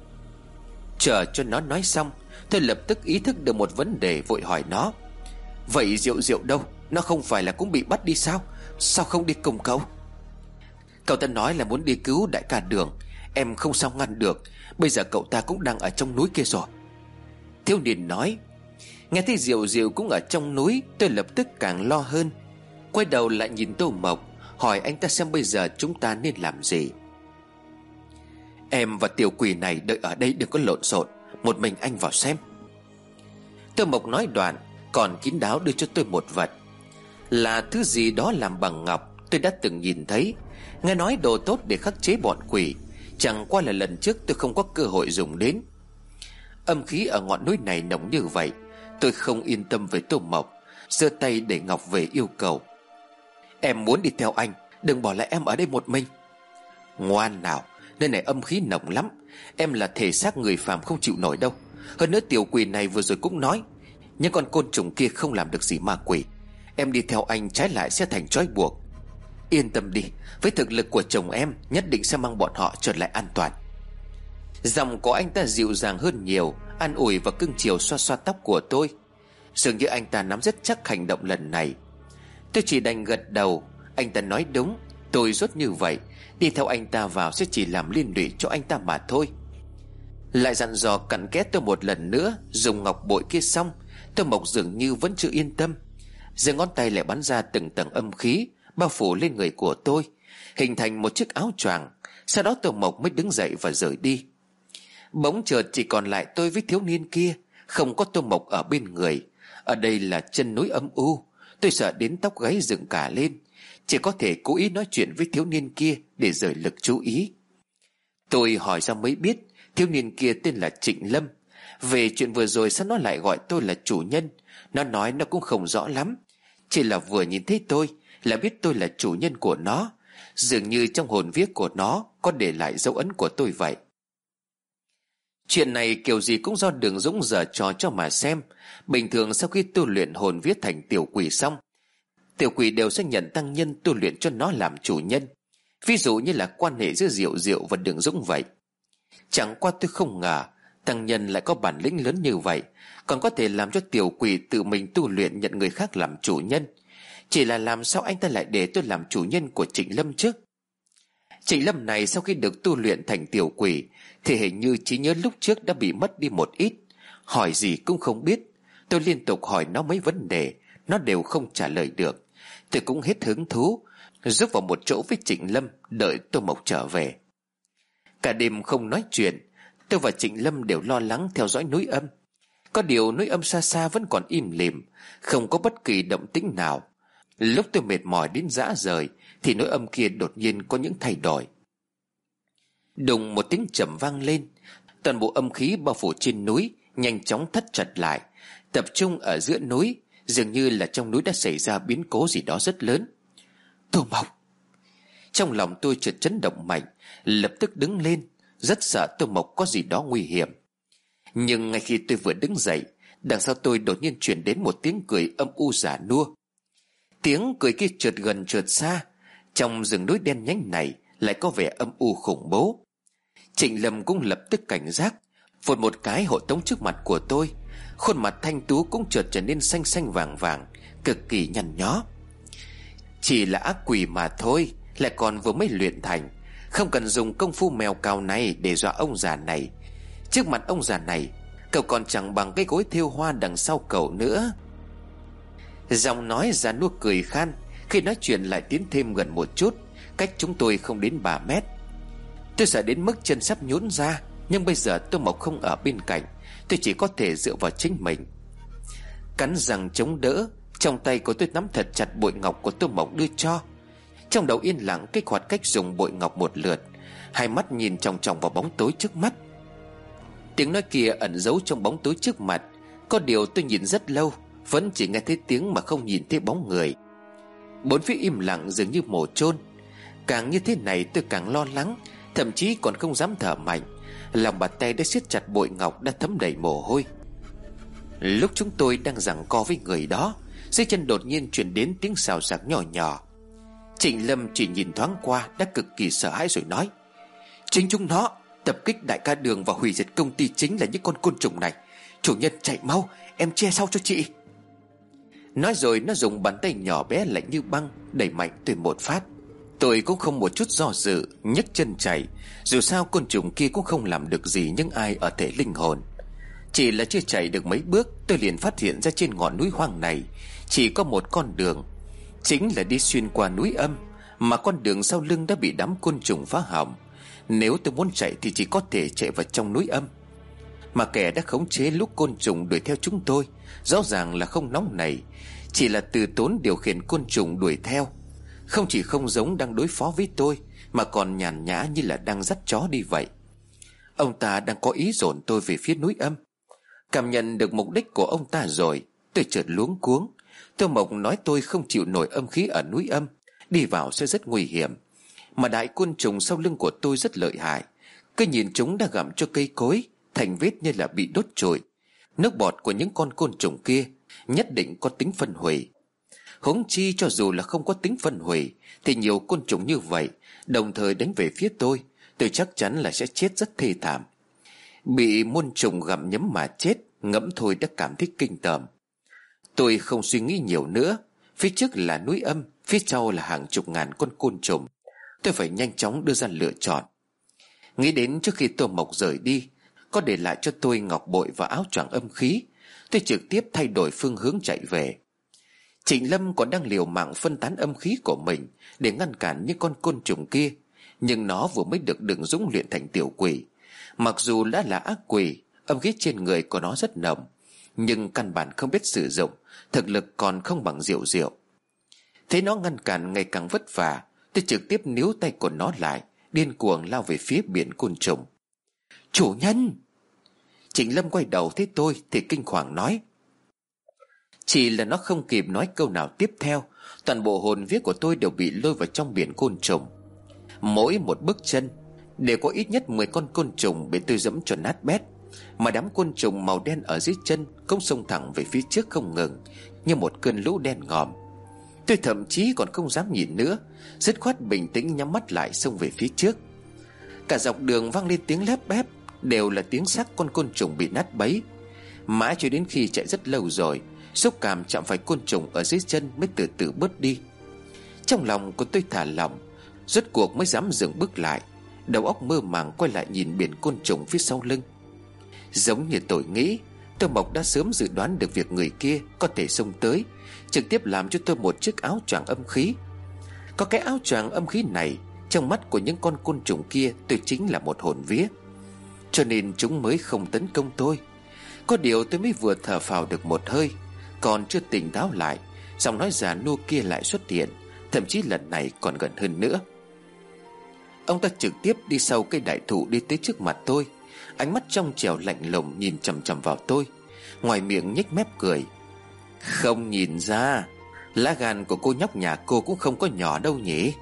B: Chờ cho nó nói xong, tôi lập tức ý thức được một vấn đề, vội hỏi nó. Vậy Diệu Diệu đâu? Nó không phải là cũng bị bắt đi sao? sao không đi cùng cậu? Cậu ta nói là muốn đi cứu đại ca Đường. Em không sao ngăn được. Bây giờ cậu ta cũng đang ở trong núi kia rồi. Thiếu niên nói. Nghe thấy Diệu Diệu cũng ở trong núi, tôi lập tức càng lo hơn. Quay đầu lại nhìn Tô Mộc, hỏi anh ta xem bây giờ chúng ta nên làm gì. Em và tiểu quỷ này đợi ở đây đừng có lộn xộn, một mình anh vào xem. Tô Mộc nói đoạn còn kín đáo đưa cho tôi một vật. Là thứ gì đó làm bằng ngọc, tôi đã từng nhìn thấy. Nghe nói đồ tốt để khắc chế bọn quỷ, chẳng qua là lần trước tôi không có cơ hội dùng đến. Âm khí ở ngọn núi này nồng như vậy, tôi không yên tâm với Tô Mộc, giơ tay để ngọc về yêu cầu. Em muốn đi theo anh, đừng bỏ lại em ở đây một mình. Ngoan nào, nơi này âm khí nồng lắm. Em là thể xác người phàm không chịu nổi đâu. Hơn nữa tiểu quỷ này vừa rồi cũng nói những con côn trùng kia không làm được gì ma quỷ. Em đi theo anh trái lại sẽ thành trói buộc. Yên tâm đi, với thực lực của chồng em nhất định sẽ mang bọn họ trở lại an toàn. Giọng của anh ta dịu dàng hơn nhiều, an ủi và cưng chiều xoa xoa tóc của tôi. Dường như anh ta nắm rất chắc hành động lần này. Tôi chỉ đành gật đầu. Anh ta nói đúng, tôi rốt như vậy. Đi theo anh ta vào sẽ chỉ làm liên lụy cho anh ta mà thôi. Lại dặn dò cặn kẽ tôi một lần nữa. Dùng ngọc bội kia xong, Tô Mộc dường như vẫn chưa yên tâm. Giơ ngón tay lại bắn ra từng tầng âm khí, bao phủ lên người của tôi, hình thành một chiếc áo choàng. Sau đó Tô Mộc mới đứng dậy và rời đi. Bỗng chợt chỉ còn lại tôi với thiếu niên kia, không có Tô Mộc ở bên người. Ở đây là chân núi âm u, tôi sợ đến tóc gáy dựng cả lên. Chỉ có thể cố ý nói chuyện với thiếu niên kia để rời lực chú ý. Tôi hỏi ra mới biết thiếu niên kia tên là Trịnh Lâm. Về chuyện vừa rồi sao nó lại gọi tôi là chủ nhân? Nó nói nó cũng không rõ lắm, chỉ là vừa nhìn thấy tôi là biết tôi là chủ nhân của nó. Dường như trong hồn viết của nó có để lại dấu ấn của tôi vậy. Chuyện này kiểu gì cũng do Đường Dũng giở trò cho mà xem. Bình thường sau khi tu luyện hồn viết thành tiểu quỷ xong, tiểu quỷ đều sẽ nhận tăng nhân tu luyện cho nó làm chủ nhân. Ví dụ như là quan hệ giữa Diệu Diệu và Đường Dũng vậy. Chẳng qua tôi không ngờ tăng nhân lại có bản lĩnh lớn như vậy, còn có thể làm cho tiểu quỷ tự mình tu luyện nhận người khác làm chủ nhân. Chỉ là làm sao anh ta lại để tôi làm chủ nhân của Trịnh Lâm chứ? Trịnh Lâm này sau khi được tu luyện thành tiểu quỷ thì hình như trí nhớ lúc trước đã bị mất đi một ít. Hỏi gì cũng không biết. Tôi liên tục hỏi nó mấy vấn đề, nó đều không trả lời được. Tôi cũng hết hứng thú, rút vào một chỗ với Trịnh Lâm, đợi Tô Mộc trở về. Cả đêm không nói chuyện, tôi và Trịnh Lâm đều lo lắng theo dõi núi âm. Có điều núi âm xa xa vẫn còn im lìm, không có bất kỳ động tĩnh nào. Lúc tôi mệt mỏi đến rã rời thì núi âm kia đột nhiên có những thay đổi. Đùng một tiếng trầm vang lên, toàn bộ âm khí bao phủ trên núi nhanh chóng thắt chặt lại, tập trung ở giữa núi. Dường như là trong núi đã xảy ra biến cố gì đó rất lớn. Tô Mộc! Trong lòng tôi chợt chấn động mạnh, lập tức đứng lên, rất sợ Tô Mộc có gì đó nguy hiểm. Nhưng ngay khi tôi vừa đứng dậy, đằng sau tôi đột nhiên truyền đến một tiếng cười âm u giả nua. Tiếng cười kia chợt gần chợt xa. Trong rừng núi đen nhánh này lại có vẻ âm u khủng bố. Trịnh Lâm cũng lập tức cảnh giác, vụt một cái hộ tống trước mặt của tôi. Khuôn mặt thanh tú cũng chợt trở nên xanh xanh vàng vàng, cực kỳ nhăn nhó. Chỉ là ác quỷ mà thôi, lại còn vừa mới luyện thành, không cần dùng công phu mèo cào này để dọa ông già này. Trước mặt ông già này, cậu còn chẳng bằng cái gối thêu hoa đằng sau cậu nữa. Giọng nói già nua cười khan, khi nói chuyện lại tiến thêm gần một chút, cách chúng tôi không đến ba mét. Tôi sợ đến mức chân sắp nhũn ra, nhưng bây giờ Tô Mộc không ở bên cạnh, tôi chỉ có thể dựa vào chính mình. Cắn răng chống đỡ, trong tay của tôi nắm thật chặt bội ngọc của Tô Mộc đưa cho. Trong đầu yên lặng kích hoạt cách dùng bội ngọc một lượt, hai mắt nhìn chòng chòng vào bóng tối trước mắt. Tiếng nói kia ẩn giấu trong bóng tối trước mặt, có điều tôi nhìn rất lâu vẫn chỉ nghe thấy tiếng mà không nhìn thấy bóng người. Bốn phía im lặng dường như mồ chôn. Càng như thế này tôi càng lo lắng, thậm chí còn không dám thở mạnh. Lòng bàn tay đã siết chặt bội ngọc đã thấm đầy mồ hôi. Lúc chúng tôi đang giằng co với người đó, dưới chân đột nhiên truyền đến tiếng xào xạc nhỏ nhỏ. Trịnh Lâm chỉ nhìn thoáng qua đã cực kỳ sợ hãi rồi nói: chính chúng nó tập kích đại ca Đường và hủy diệt công ty chính là những con côn trùng này. Chủ nhân chạy mau, em che sau cho chị. Nói rồi nó dùng bàn tay nhỏ bé lạnh như băng đẩy mạnh tôi một phát. Tôi cũng không một chút do dự, nhấc chân chạy. Dù sao côn trùng kia cũng không làm được gì những ai ở thể linh hồn. Chỉ là chưa chạy được mấy bước, tôi liền phát hiện ra trên ngọn núi hoang này chỉ có một con đường, chính là đi xuyên qua núi âm. Mà con đường sau lưng đã bị đám côn trùng phá hỏng. Nếu tôi muốn chạy thì chỉ có thể chạy vào trong núi âm. Mà kẻ đã khống chế lũ côn trùng đuổi theo chúng tôi rõ ràng là không nóng nảy, chỉ là từ tốn điều khiển côn trùng đuổi theo. Không chỉ không giống đang đối phó với tôi, mà còn nhàn nhã như là đang dắt chó đi vậy. Ông ta đang có ý dồn tôi về phía núi âm. Cảm nhận được mục đích của ông ta rồi, tôi chợt luống cuống. Tô Mộc nói tôi không chịu nổi âm khí ở núi âm, đi vào sẽ rất nguy hiểm. Mà đại côn trùng sau lưng của tôi rất lợi hại, cứ nhìn chúng đã gặm cho cây cối thành vết như là bị đốt trụi. Nước bọt của những con côn trùng kia nhất định có tính phân hủy. Huống chi cho dù là không có tính phân hủy thì nhiều côn trùng như vậy đồng thời đánh về phía tôi, tôi chắc chắn là sẽ chết rất thê thảm. Bị muôn trùng gặm nhấm mà chết, ngẫm thôi đã cảm thấy kinh tởm. Tôi không suy nghĩ nhiều nữa. Phía trước là núi âm, phía sau là hàng chục ngàn con côn trùng. Tôi phải nhanh chóng đưa ra lựa chọn. Nghĩ đến trước khi Tô Mộc rời đi có để lại cho tôi ngọc bội và áo choàng âm khí, tôi trực tiếp thay đổi phương hướng chạy về. Trịnh Lâm còn đang liều mạng phân tán âm khí của mình để ngăn cản những con côn trùng kia, nhưng nó vừa mới được Đừng Dũng luyện thành tiểu quỷ. Mặc dù đã là ác quỷ, âm khí trên người của nó rất nồng, nhưng căn bản không biết sử dụng, thực lực còn không bằng Diệu Diệu. Thấy nó ngăn cản ngày càng vất vả, tôi trực tiếp níu tay của nó lại, điên cuồng lao về phía biển côn trùng. Chủ nhân! Trịnh Lâm quay đầu thấy tôi thì kinh hoàng nói. Chỉ là nó không kịp nói câu nào tiếp theo, toàn bộ hồn vía của tôi đều bị lôi vào trong biển côn trùng. Mỗi một bước chân đều có ít nhất mười con côn trùng bị tôi dẫm cho nát bét. Mà đám côn trùng màu đen ở dưới chân cũng xông thẳng về phía trước không ngừng, như một cơn lũ đen ngòm. Tôi thậm chí còn không dám nhìn nữa, dứt khoát bình tĩnh nhắm mắt lại xông về phía trước. Cả dọc đường vang lên tiếng lép bép, đều là tiếng xác con côn trùng bị nát bấy. Mãi cho đến khi chạy rất lâu rồi, xúc cảm chạm phải côn trùng ở dưới chân mới từ từ bớt đi. Trong lòng của tôi thả lỏng, rốt cuộc mới dám dừng bước lại. Đầu óc mơ màng quay lại nhìn biển côn trùng phía sau lưng. Giống như tôi nghĩ, Tô Mộc đã sớm dự đoán được việc người kia có thể xông tới, trực tiếp làm cho tôi một chiếc áo choàng âm khí. Có cái áo choàng âm khí này, trong mắt của những con côn trùng kia tôi chính là một hồn vía, cho nên chúng mới không tấn công tôi. Có điều tôi mới vừa thở phào được một hơi, còn chưa tỉnh táo lại, giọng nói già nua kia lại xuất hiện, thậm chí lần này còn gần hơn nữa. Ông ta trực tiếp đi sau cây đại thụ đi tới trước mặt tôi, ánh mắt trong trẻo lạnh lùng nhìn chằm chằm vào tôi, ngoài miệng nhếch mép cười. Không nhìn ra, lá gan của cô nhóc nhà cô cũng không có nhỏ đâu nhỉ.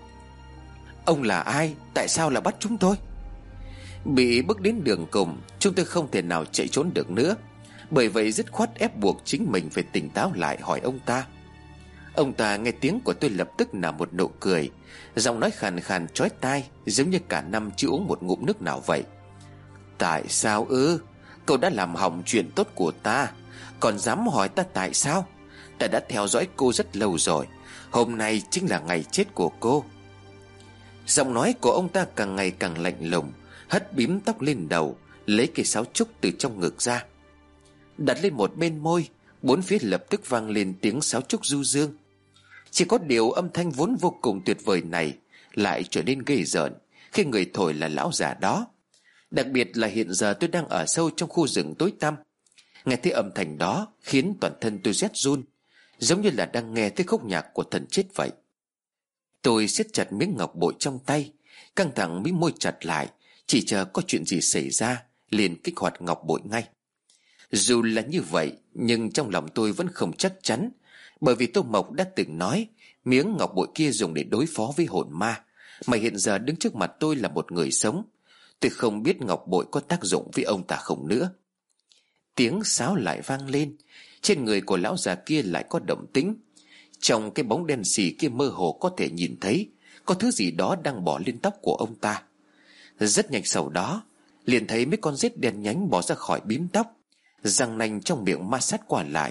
B: Ông là ai? Tại sao lại bắt chúng tôi? Bị bước đến đường cùng, chúng tôi không thể nào chạy trốn được nữa, bởi vậy dứt khoát ép buộc chính mình phải tỉnh táo lại hỏi ông ta. Ông ta nghe tiếng của tôi lập tức nở một nụ cười, giọng nói khàn khàn chói tai, giống như cả năm chưa uống một ngụm nước nào vậy. Tại sao ư? Cậu đã làm hỏng chuyện tốt của ta, còn dám hỏi ta tại sao? Ta đã theo dõi cô rất lâu rồi, hôm nay chính là ngày chết của cô. Giọng nói của ông ta càng ngày càng lạnh lùng, hất bím tóc lên đầu, lấy cây sáo trúc từ trong ngực ra, đặt lên một bên môi. Bốn phía lập tức vang lên tiếng sáo trúc du dương. Chỉ có điều âm thanh vốn vô cùng tuyệt vời này lại trở nên ghê rợn khi người thổi là lão già đó. Đặc biệt là hiện giờ tôi đang ở sâu trong khu rừng tối tăm, nghe thấy âm thanh đó khiến toàn thân tôi rét run, giống như là đang nghe thấy khúc nhạc của thần chết vậy. Tôi siết chặt miếng ngọc bội trong tay, căng thẳng mí môi chặt lại, chỉ chờ có chuyện gì xảy ra liền kích hoạt ngọc bội ngay. Dù là như vậy, nhưng trong lòng tôi vẫn không chắc chắn, bởi vì Tô Mộc đã từng nói miếng ngọc bội kia dùng để đối phó với hồn ma, mà hiện giờ đứng trước mặt tôi là một người sống. Tôi không biết ngọc bội có tác dụng với ông ta không nữa. Tiếng sáo lại vang lên, trên người của lão già kia lại có động tĩnh. Trong cái bóng đen xì kia mơ hồ có thể nhìn thấy có thứ gì đó đang bò lên tóc của ông ta. Rất nhanh sau đó liền thấy mấy con rết đen nhánh bò ra khỏi bím tóc, răng nanh trong miệng ma sát qua lại,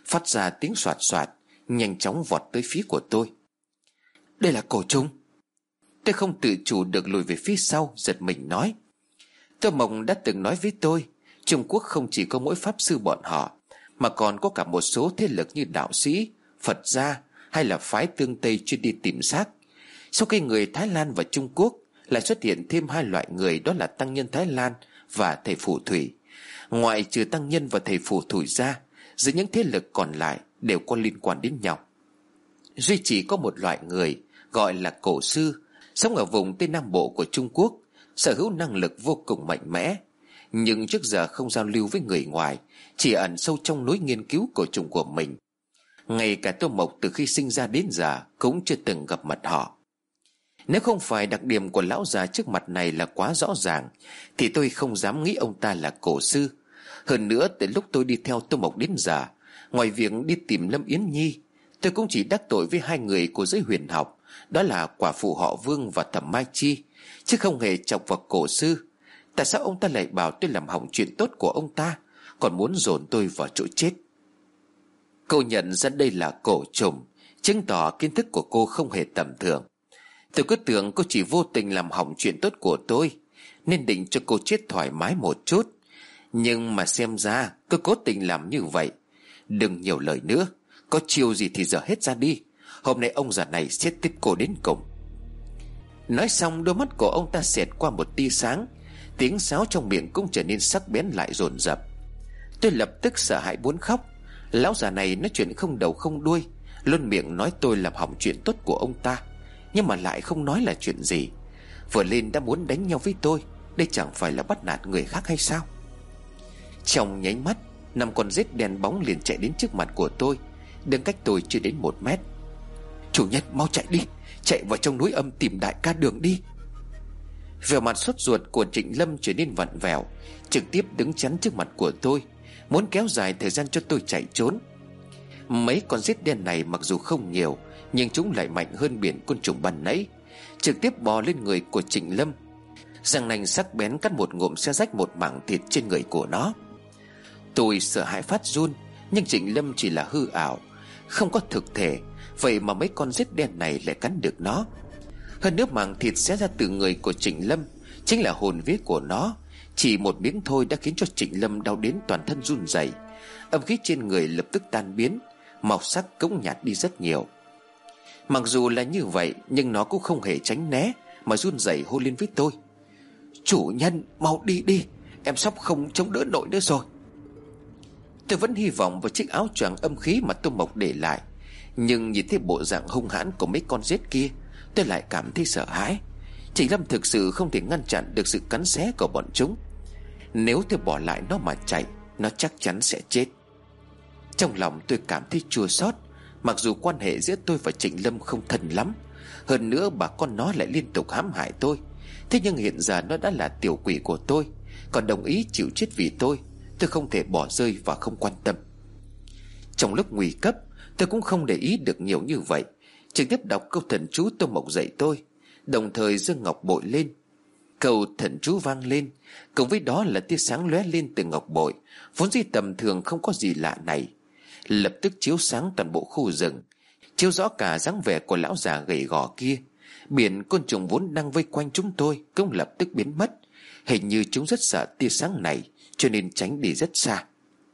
B: phát ra tiếng soạt soạt, nhanh chóng vọt tới phía của tôi. Đây là cổ trùng. Tôi không tự chủ được lùi về phía sau, giật mình nói. Tô Mộc đã từng nói với tôi, Trung Quốc không chỉ có mỗi pháp sư bọn họ, mà còn có cả một số thế lực như đạo sĩ, Phật gia hay là phái tương Tây chuyên đi tìm xác. Sau khi người Thái Lan và Trung Quốc lại xuất hiện thêm hai loại người, đó là tăng nhân Thái Lan và thầy phù thủy. Ngoại trừ tăng nhân và thầy phù thủy ra, giữa những thế lực còn lại đều có liên quan đến nhau. Duy chỉ có một loại người gọi là cổ sư, sống ở vùng Tây Nam Bộ của Trung Quốc, sở hữu năng lực vô cùng mạnh mẽ, nhưng trước giờ không giao lưu với người ngoài, chỉ ẩn sâu trong lối nghiên cứu cổ trùng của mình. Ngay cả Tô Mộc từ khi sinh ra đến giờ cũng chưa từng gặp mặt họ. Nếu không phải đặc điểm của lão già trước mặt này là quá rõ ràng, thì tôi không dám nghĩ ông ta là cổ sư. Hơn nữa, từ lúc tôi đi theo Tô Mộc đến giờ, ngoài việc đi tìm Lâm Yến Nhi, tôi cũng chỉ đắc tội với hai người của giới huyền học, đó là quả phụ họ Vương và Thẩm Mai Chi, chứ không hề chọc vào cổ sư. Tại sao ông ta lại bảo tôi làm hỏng chuyện tốt của ông ta, còn muốn dồn tôi vào chỗ chết? Cô nhận ra đây là cổ trùng, chứng tỏ kiến thức của cô không hề tầm thường. Tôi cứ tưởng cô chỉ vô tình làm hỏng chuyện tốt của tôi, nên định cho cô chết thoải mái một chút. Nhưng mà xem ra cô cố tình làm như vậy. Đừng nhiều lời nữa, có chiêu gì thì dở hết ra đi. Hôm nay ông già này sẽ tiếp cô đến cùng. Nói xong, đôi mắt của ông ta xẹt qua một tia sáng, tiếng sáo trong miệng cũng trở nên sắc bén lại dồn dập. Tôi lập tức sợ hãi muốn khóc. Lão già này nói chuyện không đầu không đuôi, luôn miệng nói tôi làm hỏng chuyện tốt của ông ta, nhưng mà lại không nói là chuyện gì. Vừa lên đã muốn đánh nhau với tôi, đây chẳng phải là bắt nạt người khác hay sao? Trong nháy mắt, năm con rết đen bóng liền chạy đến trước mặt của tôi, đứng cách tôi chưa đến một mét. Chủ nhân, mau chạy đi, chạy vào trong núi âm tìm đại ca Đường đi. Vẻ mặt sốt ruột của Trịnh Lâm trở nên vặn vẹo, trực tiếp đứng chắn trước mặt của tôi, muốn kéo dài thời gian cho tôi chạy trốn. Mấy con rết đen này mặc dù không nhiều, nhưng chúng lại mạnh hơn biển côn trùng ban nãy, trực tiếp bò lên người của Trịnh Lâm. Răng nanh sắc bén cắt một ngụm xé rách một mảng thịt trên người của nó. Tôi sợ hãi phát run, nhưng Trịnh Lâm chỉ là hư ảo, không có thực thể, vậy mà mấy con rết đen này lại cắn được nó. Hơn nữa, mảng thịt xé ra từ người của Trịnh Lâm chính là hồn vía của nó. Chỉ một miếng thôi đã khiến cho Trịnh Lâm đau đến toàn thân run rẩy. Âm khí trên người lập tức tan biến, màu sắc cũng nhạt đi rất nhiều. Mặc dù là như vậy, nhưng nó cũng không hề tránh né, mà run rẩy hô lên với tôi. Chủ nhân, mau đi đi, em sắp không chống đỡ nổi nữa rồi. Tôi vẫn hy vọng vào chiếc áo choàng âm khí mà Tô Mộc để lại, nhưng nhìn thấy bộ dạng hung hãn của mấy con rết kia, tôi lại cảm thấy sợ hãi. Trịnh Lâm thực sự không thể ngăn chặn được sự cắn xé của bọn chúng. Nếu tôi bỏ lại nó mà chạy, nó chắc chắn sẽ chết. Trong lòng tôi cảm thấy chua xót. Mặc dù quan hệ giữa tôi và Trịnh Lâm không thân lắm, hơn nữa bà con nó lại liên tục hãm hại tôi, thế nhưng hiện giờ nó đã là tiểu quỷ của tôi, còn đồng ý chịu chết vì tôi. Tôi không thể bỏ rơi và không quan tâm. Trong lúc nguy cấp, tôi cũng không để ý được nhiều như vậy, trực tiếp đọc câu thần chú Tô Mộc dạy tôi, đồng thời giơ ngọc bội lên. Câu thần chú vang lên, cùng với đó là tia sáng lóe lên từ ngọc bội, vốn dĩ tầm thường không có gì lạ này, lập tức chiếu sáng toàn bộ khu rừng, chiếu rõ cả dáng vẻ của lão già gầy gò kia. Biển côn trùng vốn đang vây quanh chúng tôi cũng lập tức biến mất, hình như chúng rất sợ tia sáng này, cho nên tránh đi rất xa.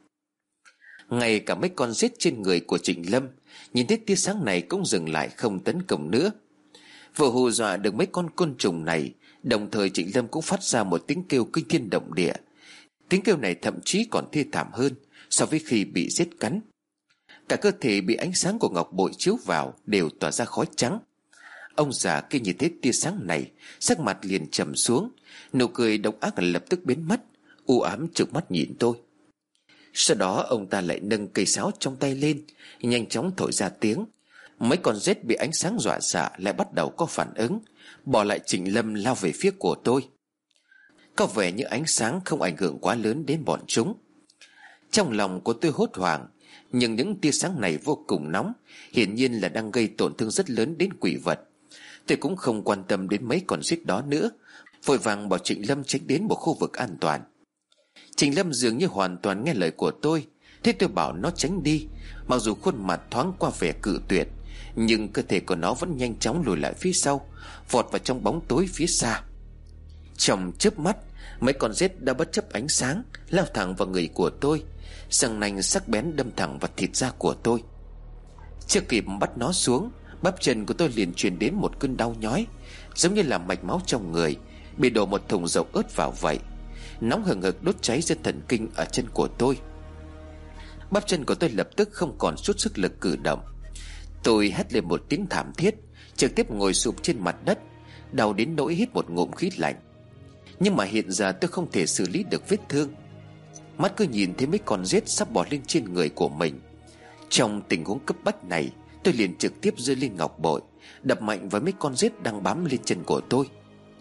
B: Ngay cả mấy con rết trên người của Trịnh Lâm nhìn thấy tia sáng này cũng dừng lại, không tấn công nữa. Vừa hù dọa được mấy con côn trùng này, đồng thời Trịnh Lâm cũng phát ra một tiếng kêu kinh thiên động địa. Tiếng kêu này thậm chí còn thê thảm hơn so với khi bị rết cắn. Cả cơ thể bị ánh sáng của ngọc bội chiếu vào đều tỏa ra khói trắng. Ông già kia nhìn thấy tia sáng này, sắc mặt liền trầm xuống, nụ cười độc ác lập tức biến mất, u ám trừng mắt nhìn tôi. Sau đó ông ta lại nâng cây sáo trong tay lên, nhanh chóng thổi ra tiếng. Mấy con rết bị ánh sáng dọa sợ lại bắt đầu có phản ứng, bỏ lại Trịnh Lâm lao về phía của tôi. Có vẻ như ánh sáng không ảnh hưởng quá lớn đến bọn chúng. Trong lòng của tôi hốt hoảng, nhưng những tia sáng này vô cùng nóng, hiển nhiên là đang gây tổn thương rất lớn đến quỷ vật. Tôi cũng không quan tâm đến mấy con rết đó nữa, vội vàng bảo Trịnh Lâm tránh đến một khu vực an toàn. Trịnh Lâm dường như hoàn toàn nghe lời của tôi, Thế tôi bảo nó tránh đi. Mặc dù khuôn mặt thoáng qua vẻ cự tuyệt, nhưng cơ thể của nó vẫn nhanh chóng lùi lại phía sau, vọt vào trong bóng tối phía xa. Trong chớp mắt, mấy con rết đã bất chấp ánh sáng lao thẳng vào người của tôi, răng nanh sắc bén đâm thẳng vào thịt da của tôi. Chưa kịp bắt nó xuống, bắp chân của tôi liền truyền đến một cơn đau nhói, giống như là mạch máu trong người bị đổ một thùng dầu ớt vào vậy. Nóng hừng hực đốt cháy dây thần kinh ở chân của tôi. Bắp chân của tôi lập tức không còn chút sức lực cử động. Tôi hét lên một tiếng thảm thiết, trực tiếp ngồi sụp trên mặt đất, đau đến nỗi hít một ngụm khí lạnh. Nhưng mà hiện giờ tôi không thể xử lý được vết thương. Mắt cứ nhìn thấy mấy con rết sắp bò lên trên người của mình. Trong tình huống cấp bách này, tôi liền trực tiếp giơ lên ngọc bội, đập mạnh vào mấy con rết đang bám lên chân của tôi.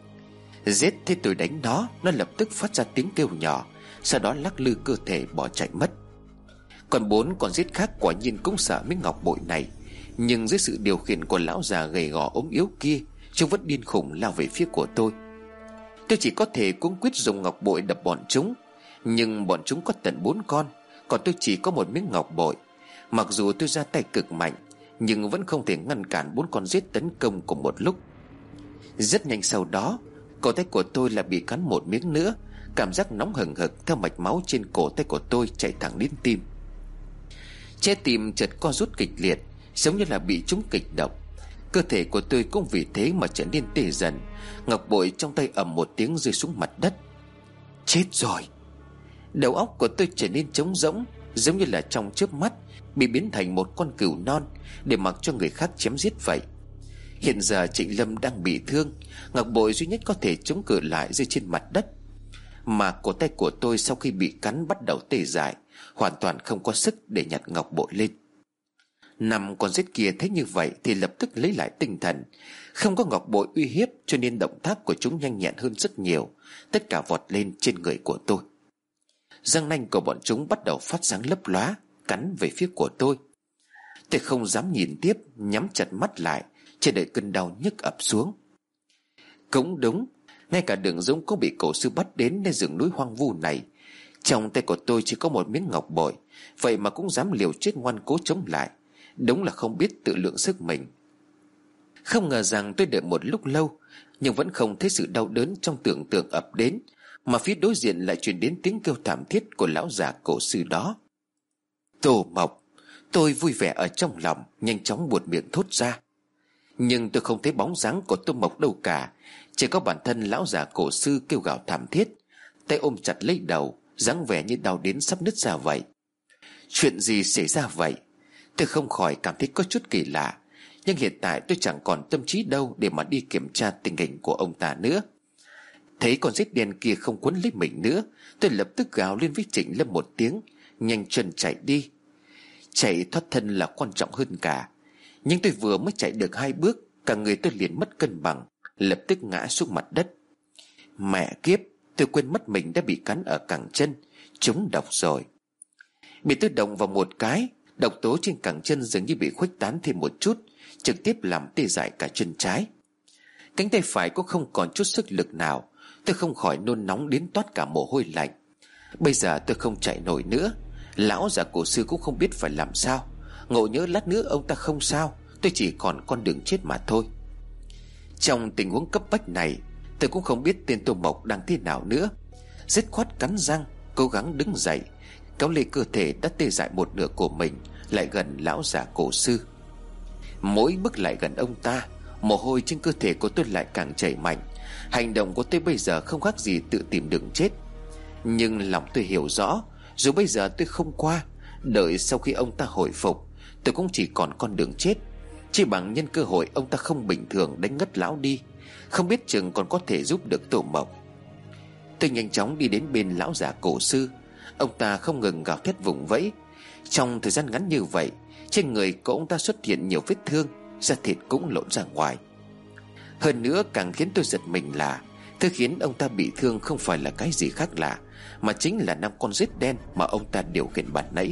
B: Rết thấy tôi đánh nó, nó lập tức phát ra tiếng kêu nhỏ, sau đó lắc lư cơ thể bỏ chạy mất. Còn bốn con rết khác quả nhiên cũng sợ mấy ngọc bội này, nhưng dưới sự điều khiển của lão già gầy gò ốm yếu kia, chúng vẫn điên khùng lao về phía của tôi. Tôi chỉ có thể cuống quýt dùng ngọc bội đập bọn chúng, nhưng bọn chúng có tận bốn con, còn tôi chỉ có một miếng ngọc bội. Mặc dù tôi ra tay cực mạnh, nhưng vẫn không thể ngăn cản bốn con rết tấn công cùng một lúc. Rất nhanh sau đó, cổ tay của tôi lại bị cắn một miếng nữa. Cảm giác nóng hừng hực theo mạch máu trên cổ tay của tôi chạy thẳng đến tim. Trái tim chợt co rút kịch liệt, giống như là bị trúng kịch độc. Cơ thể của tôi cũng vì thế mà trở nên tê dần. Ngọc bội trong tay ầm một tiếng rơi xuống mặt đất. Chết rồi. Đầu óc của tôi trở nên trống rỗng, giống như là trong chớp mắt bị biến thành một con cừu non để mặc cho người khác chém giết vậy. Hiện giờ Trịnh Lâm đang bị thương, ngọc bội duy nhất có thể chống cự lại rơi trên mặt đất. Mà cổ tay của tôi sau khi bị cắn bắt đầu tê dại, hoàn toàn không có sức để nhặt ngọc bội lên. Năm con rết kia thấy như vậy thì lập tức lấy lại tinh thần. Không có ngọc bội uy hiếp cho nên động tác của chúng nhanh nhẹn hơn rất nhiều, tất cả vọt lên trên người của tôi. Răng nanh của bọn chúng bắt đầu phát sáng lấp lóa, cắn về phía của tôi. Tôi không dám nhìn tiếp, nhắm chặt mắt lại, chờ đợi cơn đau nhức ập xuống. Cũng đúng, ngay cả Đường Dũng cũng bị cổ sư bắt đến nơi rừng núi hoang vu này. Trong tay của tôi chỉ có một miếng ngọc bội, vậy mà cũng dám liều chết ngoan cố chống lại. Đúng là không biết tự lượng sức mình. Không ngờ rằng tôi đợi một lúc lâu, nhưng vẫn không thấy sự đau đớn trong tưởng tượng ập đến, mà phía đối diện lại truyền đến tiếng kêu thảm thiết của lão già cổ sư đó. Tô Mộc. Tôi vui vẻ ở trong lòng, nhanh chóng buột miệng thốt ra. Nhưng tôi không thấy bóng dáng của Tô Mộc đâu cả, chỉ có bản thân lão già cổ sư kêu gào thảm thiết, tay ôm chặt lấy đầu, dáng vẻ như đau đến sắp nứt ra vậy. Chuyện gì xảy ra vậy? Tôi không khỏi cảm thấy có chút kỳ lạ, nhưng hiện tại tôi chẳng còn tâm trí đâu để mà đi kiểm tra tình hình của ông ta nữa. Thấy con rết đen kia không quấn lấy mình nữa, tôi lập tức gào lên với Trịnh Lâm một tiếng, nhanh chân chạy đi. Chạy thoát thân là quan trọng hơn cả. Nhưng tôi vừa mới chạy được hai bước, cả người tôi liền mất cân bằng, lập tức ngã xuống mặt đất. Mẹ kiếp, tôi quên mất mình đã bị cắn ở cẳng chân, trúng độc rồi. Bị tôi động vào một cái, độc tố trên cẳng chân dường như bị khuếch tán thêm một chút, trực tiếp làm tê dại cả chân trái. Cánh tay phải cũng không còn chút sức lực nào. Tôi không khỏi nôn nóng đến toát cả mồ hôi lạnh. Bây giờ tôi không chạy nổi nữa. Lão già cổ sư cũng không biết phải làm sao. Ngộ nhỡ lát nữa ông ta không sao, tôi chỉ còn con đường chết mà thôi. Trong tình huống cấp bách này, tôi cũng không biết tên Tô Mộc đang thế nào nữa. Dứt khoát cắn răng, cố gắng đứng dậy, kéo lê cơ thể đã tê dại một nửa của mình lại gần lão già cổ sư. Mỗi bước lại gần ông ta, mồ hôi trên cơ thể của tôi lại càng chảy mạnh. Hành động của tôi bây giờ không khác gì tự tìm đường chết. Nhưng lòng tôi hiểu rõ, dù bây giờ tôi không qua, đợi sau khi ông ta hồi phục, tôi cũng chỉ còn con đường chết. Chỉ bằng nhân cơ hội ông ta không bình thường đánh ngất lão đi, không biết chừng còn có thể giúp được Tô Mộc. Tôi nhanh chóng đi đến bên lão già cổ sư. Ông ta không ngừng gào thét vùng vẫy. Trong thời gian ngắn như vậy, trên người của ông ta xuất hiện nhiều vết thương, da thịt cũng lộn ra ngoài. Hơn nữa càng khiến tôi giật mình là thứ khiến ông ta bị thương không phải là cái gì khác lạ, mà chính là năm con rết đen mà ông ta điều khiển ban nãy.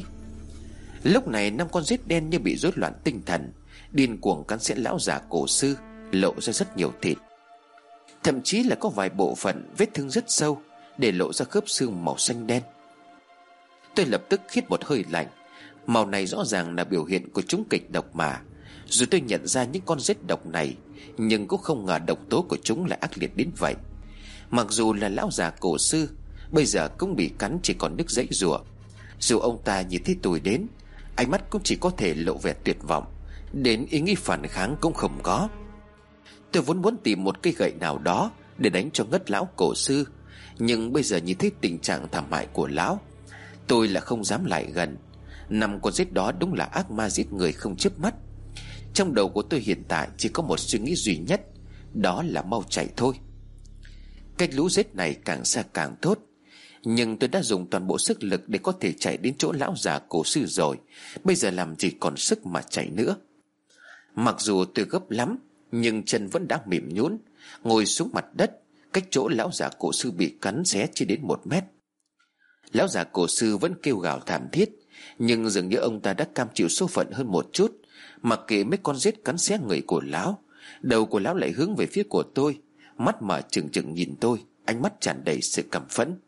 B: Lúc này năm con rết đen như bị rối loạn tinh thần, điên cuồng cắn xé lão già cổ sư, lộ ra rất nhiều thịt. Thậm chí là có vài bộ phận vết thương rất sâu, để lộ ra khớp xương màu xanh đen. Tôi lập tức hít một hơi lạnh. Màu này rõ ràng là biểu hiện của chúng kịch độc mà. Dù tôi nhận ra những con rết độc này, nhưng cũng không ngờ độc tố của chúng lại ác liệt đến vậy. Mặc dù là lão già cổ sư, bây giờ cũng bị cắn chỉ còn nước giãy giụa. Dù ông ta nhìn thấy tôi đến, ánh mắt cũng chỉ có thể lộ vẻ tuyệt vọng, đến ý nghĩ phản kháng cũng không có. Tôi vốn muốn tìm một cây gậy nào đó để đánh cho ngất lão cổ sư, nhưng bây giờ nhìn thấy tình trạng thảm hại của lão, tôi là không dám lại gần. Năm con rết đó đúng là ác ma giết người không chớp mắt. Trong đầu của tôi hiện tại chỉ có một suy nghĩ duy nhất, đó là mau chạy thôi. Cách lũ rết này càng xa càng tốt. Nhưng tôi đã dùng toàn bộ sức lực để có thể chạy đến chỗ lão già cổ sư rồi, bây giờ làm gì còn sức mà chạy nữa. Mặc dù tôi gấp lắm, nhưng chân vẫn đang mềm nhũn, ngồi xuống mặt đất, cách chỗ lão già cổ sư bị cắn xé chỉ đến một mét. Lão già cổ sư vẫn kêu gào thảm thiết, nhưng dường như ông ta đã cam chịu số phận hơn một chút. Mặc kệ mấy con rết cắn xé người của lão, đầu của lão lại hướng về phía của tôi, mắt mở trừng trừng nhìn tôi, ánh mắt tràn đầy sự căm phẫn.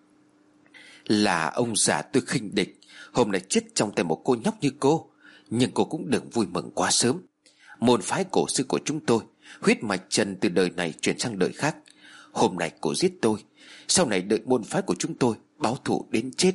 B: Là ông già tôi khinh địch, hôm nay chết trong tay một cô nhóc như cô. Nhưng cô cũng đừng vui mừng quá sớm. Môn phái cổ sư của chúng tôi, huyết mạch trần từ đời này chuyển sang đời khác. Hôm nay cô giết tôi, sau này đợi môn phái của chúng tôi báo thù đến chết.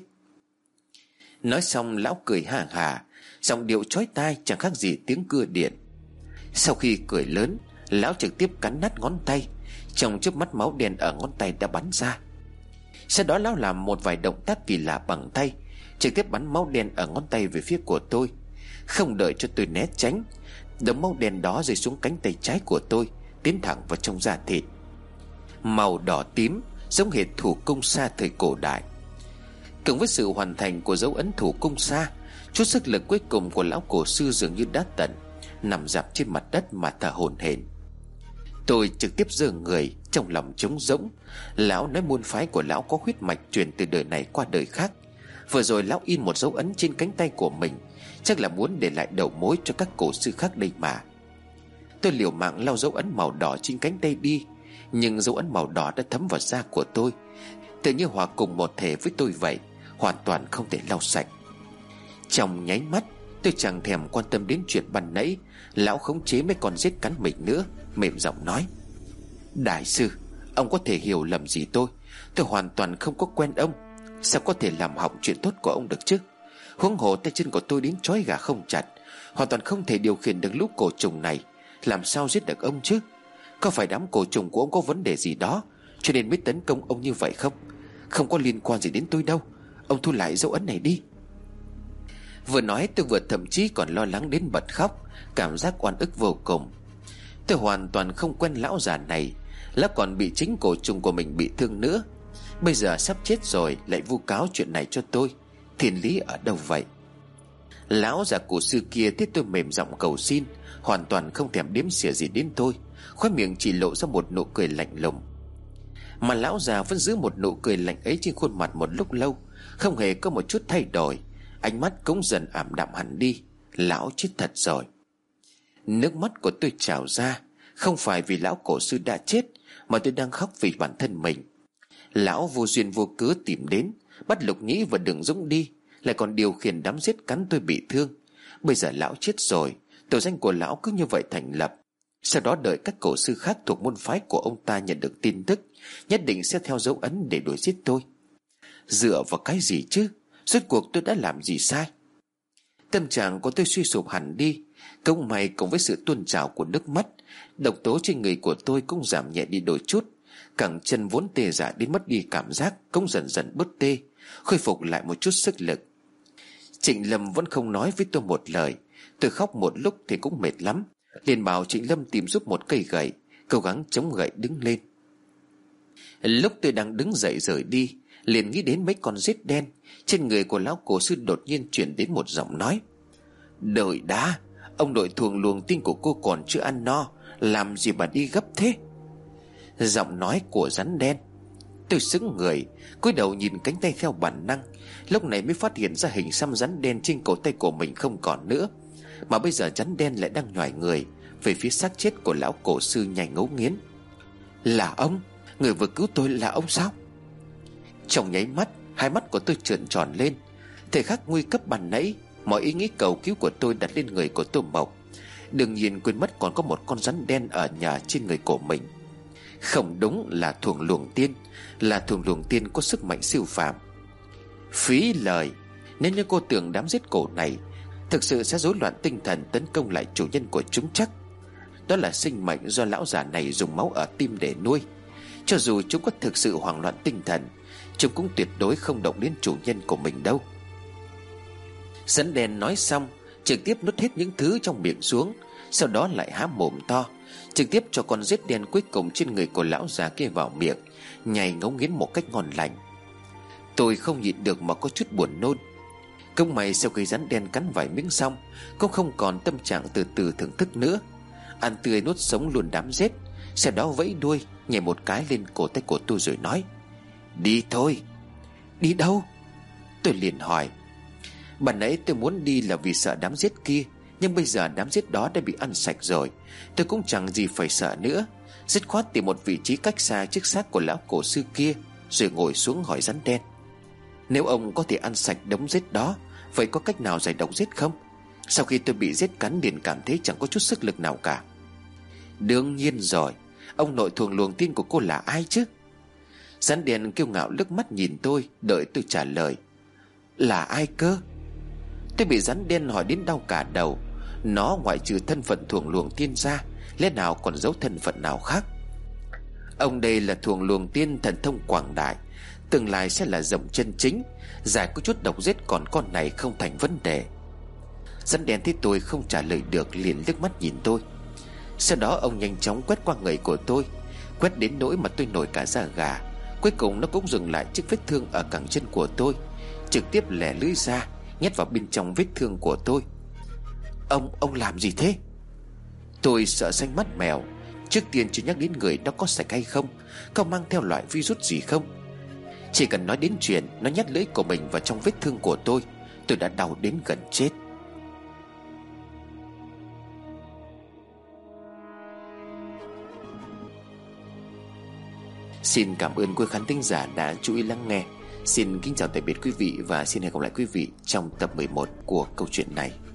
B: Nói xong lão cười ha hả, giọng điệu chói tai chẳng khác gì tiếng cưa điện. Sau khi cười lớn, lão trực tiếp cắn nát ngón tay. Trong chớp mắt máu đen ở ngón tay đã bắn ra. Sau đó lão làm một vài động tác kỳ lạ bằng tay, trực tiếp bắn máu đen ở ngón tay về phía của tôi. Không đợi cho tôi né tránh, đống máu đen đó rơi xuống cánh tay trái của tôi, tiến thẳng vào trong da thịt. Màu đỏ tím, giống hệt thủ công sa thời cổ đại. Cùng với sự hoàn thành của dấu ấn thủ công sa, chút sức lực cuối cùng của lão cổ sư dường như đã tận, nằm dạp trên mặt đất mà thở hổn hển. Tôi trực tiếp giơ người, trong lòng trống rỗng. Lão nói môn phái của lão có huyết mạch truyền từ đời này qua đời khác. Vừa rồi lão in một dấu ấn trên cánh tay của mình, chắc là muốn để lại đầu mối cho các cổ sư khác đây mà. Tôi liều mạng lau dấu ấn màu đỏ trên cánh tay đi, nhưng dấu ấn màu đỏ đã thấm vào da của tôi, tự như hòa cùng một thể với tôi vậy, hoàn toàn không thể lau sạch. Trong nháy mắt, tôi chẳng thèm quan tâm đến chuyện ban nãy lão khống chế mấy con rết cắn mình nữa, mềm giọng nói: Đại sư, ông có thể hiểu lầm gì tôi. Tôi hoàn toàn không có quen ông, sao có thể làm hỏng chuyện tốt của ông được chứ. Huống hồ tay chân của tôi đến trói gà không chặt, hoàn toàn không thể điều khiển được lũ cổ trùng này, làm sao giết được ông chứ. Có phải đám cổ trùng của ông có vấn đề gì đó cho nên mới tấn công ông như vậy không? Không có liên quan gì đến tôi đâu. Ông thu lại dấu ấn này đi. Vừa nói tôi vừa thậm chí còn lo lắng đến bật khóc, cảm giác oan ức vô cùng. Tôi hoàn toàn không quen lão già này, lão còn bị chính cổ trùng của mình bị thương nữa. Bây giờ sắp chết rồi lại vu cáo chuyện này cho tôi, thiên lý ở đâu vậy? Lão già cổ sư kia thấy tôi mềm giọng cầu xin, hoàn toàn không thèm đếm xỉa gì đến tôi, khóe miệng chỉ lộ ra một nụ cười lạnh lùng. Mà lão già vẫn giữ một nụ cười lạnh ấy trên khuôn mặt một lúc lâu, không hề có một chút thay đổi. Ánh mắt cũng dần ảm đạm hẳn đi. Lão chết thật rồi. Nước mắt của tôi trào ra, không phải vì lão cổ sư đã chết, mà tôi đang khóc vì bản thân mình. Lão vô duyên vô cớ tìm đến, bắt Lục Nhĩ và Đường Dũng đi, lại còn điều khiển đám giết cắn tôi bị thương. Bây giờ lão chết rồi, tội danh của lão cứ như vậy thành lập. Sau đó đợi các cổ sư khác thuộc môn phái của ông ta nhận được tin tức, nhất định sẽ theo dấu ấn để đuổi giết tôi. Dựa vào cái gì chứ? Rốt cuộc tôi đã làm gì sai? Tâm trạng của tôi suy sụp hẳn đi. Cũng may cùng với sự tuôn trào của nước mắt, độc tố trên người của tôi cũng giảm nhẹ đi đôi chút. Cẳng chân vốn tê dại đến mất đi cảm giác cũng dần dần bớt tê, khôi phục lại một chút sức lực. Trịnh Lâm vẫn không nói với tôi một lời. Tôi khóc một lúc thì cũng mệt lắm, liền bảo Trịnh Lâm tìm giúp một cây gậy, cố gắng chống gậy đứng lên. Lúc tôi đang đứng dậy rời đi, liền nghĩ đến mấy con rết đen. Trên người của lão cổ sư đột nhiên chuyển đến một giọng nói: Đợi đã, ông đội thuồng luồng tin của cô còn chưa ăn no, làm gì mà đi gấp thế? Giọng nói của rắn đen. Tôi sững người, cúi đầu nhìn cánh tay theo bản năng. Lúc này mới phát hiện ra hình xăm rắn đen trên cổ tay của mình không còn nữa, mà bây giờ rắn đen lại đang nhoài người về phía xác chết của lão cổ sư nhanh ngấu nghiến. Là ông? Người vừa cứu tôi là ông sao? Trong nháy mắt, hai mắt của tôi trợn tròn lên. Thời khắc nguy cấp ban nãy, mọi ý nghĩ cầu cứu của tôi đặt lên người của Tô Mộc. Đương nhiên quên mất còn có một con rắn đen ở nhà trên người của mình. Không đúng là thuồng luồng tiên, là thuồng luồng tiên có sức mạnh siêu phàm. Phí lời. Nếu như cô tưởng đám giết cổ này thực sự sẽ rối loạn tinh thần tấn công lại chủ nhân của chúng chắc. Đó là sinh mệnh do lão già này dùng máu ở tim để nuôi. Cho dù chúng có thực sự hoảng loạn tinh thần, chúng cũng tuyệt đối không động đến chủ nhân của mình đâu. Rắn đen nói xong, trực tiếp nuốt hết những thứ trong miệng xuống, sau đó lại há mồm to, trực tiếp cho con rết đen cuối cùng trên người của lão già kia vào miệng, nhai ngấu nghiến một cách ngon lành. Tôi không nhịn được mà có chút buồn nôn. Công mày sau khi rắn đen cắn vài miếng xong, cũng không còn tâm trạng từ từ thưởng thức nữa. Ăn tươi nuốt sống luôn đám rết, sau đó vẫy đuôi nhảy một cái lên cổ tay của tôi rồi nói: Đi thôi. Đi đâu? Tôi liền hỏi. Ban nãy tôi muốn đi là vì sợ đám rết kia, nhưng bây giờ đám rết đó đã bị ăn sạch rồi, tôi cũng chẳng gì phải sợ nữa. Dứt khoát tìm một vị trí cách xa chiếc xác của lão cổ sư kia, rồi ngồi xuống hỏi rắn đen: Nếu ông có thể ăn sạch đống rết đó, vậy có cách nào giải độc rết không? Sau khi tôi bị rết cắn liền cảm thấy chẳng có chút sức lực nào cả. Đương nhiên rồi. Ông nội thuồng luồng tiên của cô là ai chứ? Rắn đen kiêu ngạo liếc mắt nhìn tôi, đợi tôi trả lời. Là ai cơ? Tôi bị rắn đen hỏi đến đau cả đầu. Nó ngoại trừ thân phận thuồng luồng tiên ra, lẽ nào còn giấu thân phận nào khác? Ông đây là thuồng luồng tiên thần thông quảng đại, tương lai sẽ là rồng chân chính, giải có chút độc giết còn con này không thành vấn đề. Rắn đen thấy tôi không trả lời được liền liếc mắt nhìn tôi. Sau đó ông nhanh chóng quét qua người của tôi, quét đến nỗi mà tôi nổi cả da gà. Cuối cùng nó cũng dừng lại chiếc vết thương ở cẳng chân của tôi, trực tiếp lẻ lưỡi ra nhét vào bên trong vết thương của tôi. Ông, ông làm gì thế? Tôi sợ xanh mắt mèo. Trước tiên chưa nhắc đến người đó có sạch hay không, có mang theo loại virus gì không. Chỉ cần nói đến chuyện nó nhét lưỡi của mình vào trong vết thương của tôi, tôi đã đau đến gần chết. Xin cảm ơn quý khán thính giả đã chú ý lắng nghe. Xin kính chào tạm biệt quý vị và xin hẹn gặp lại quý vị trong tập mười một của câu chuyện này.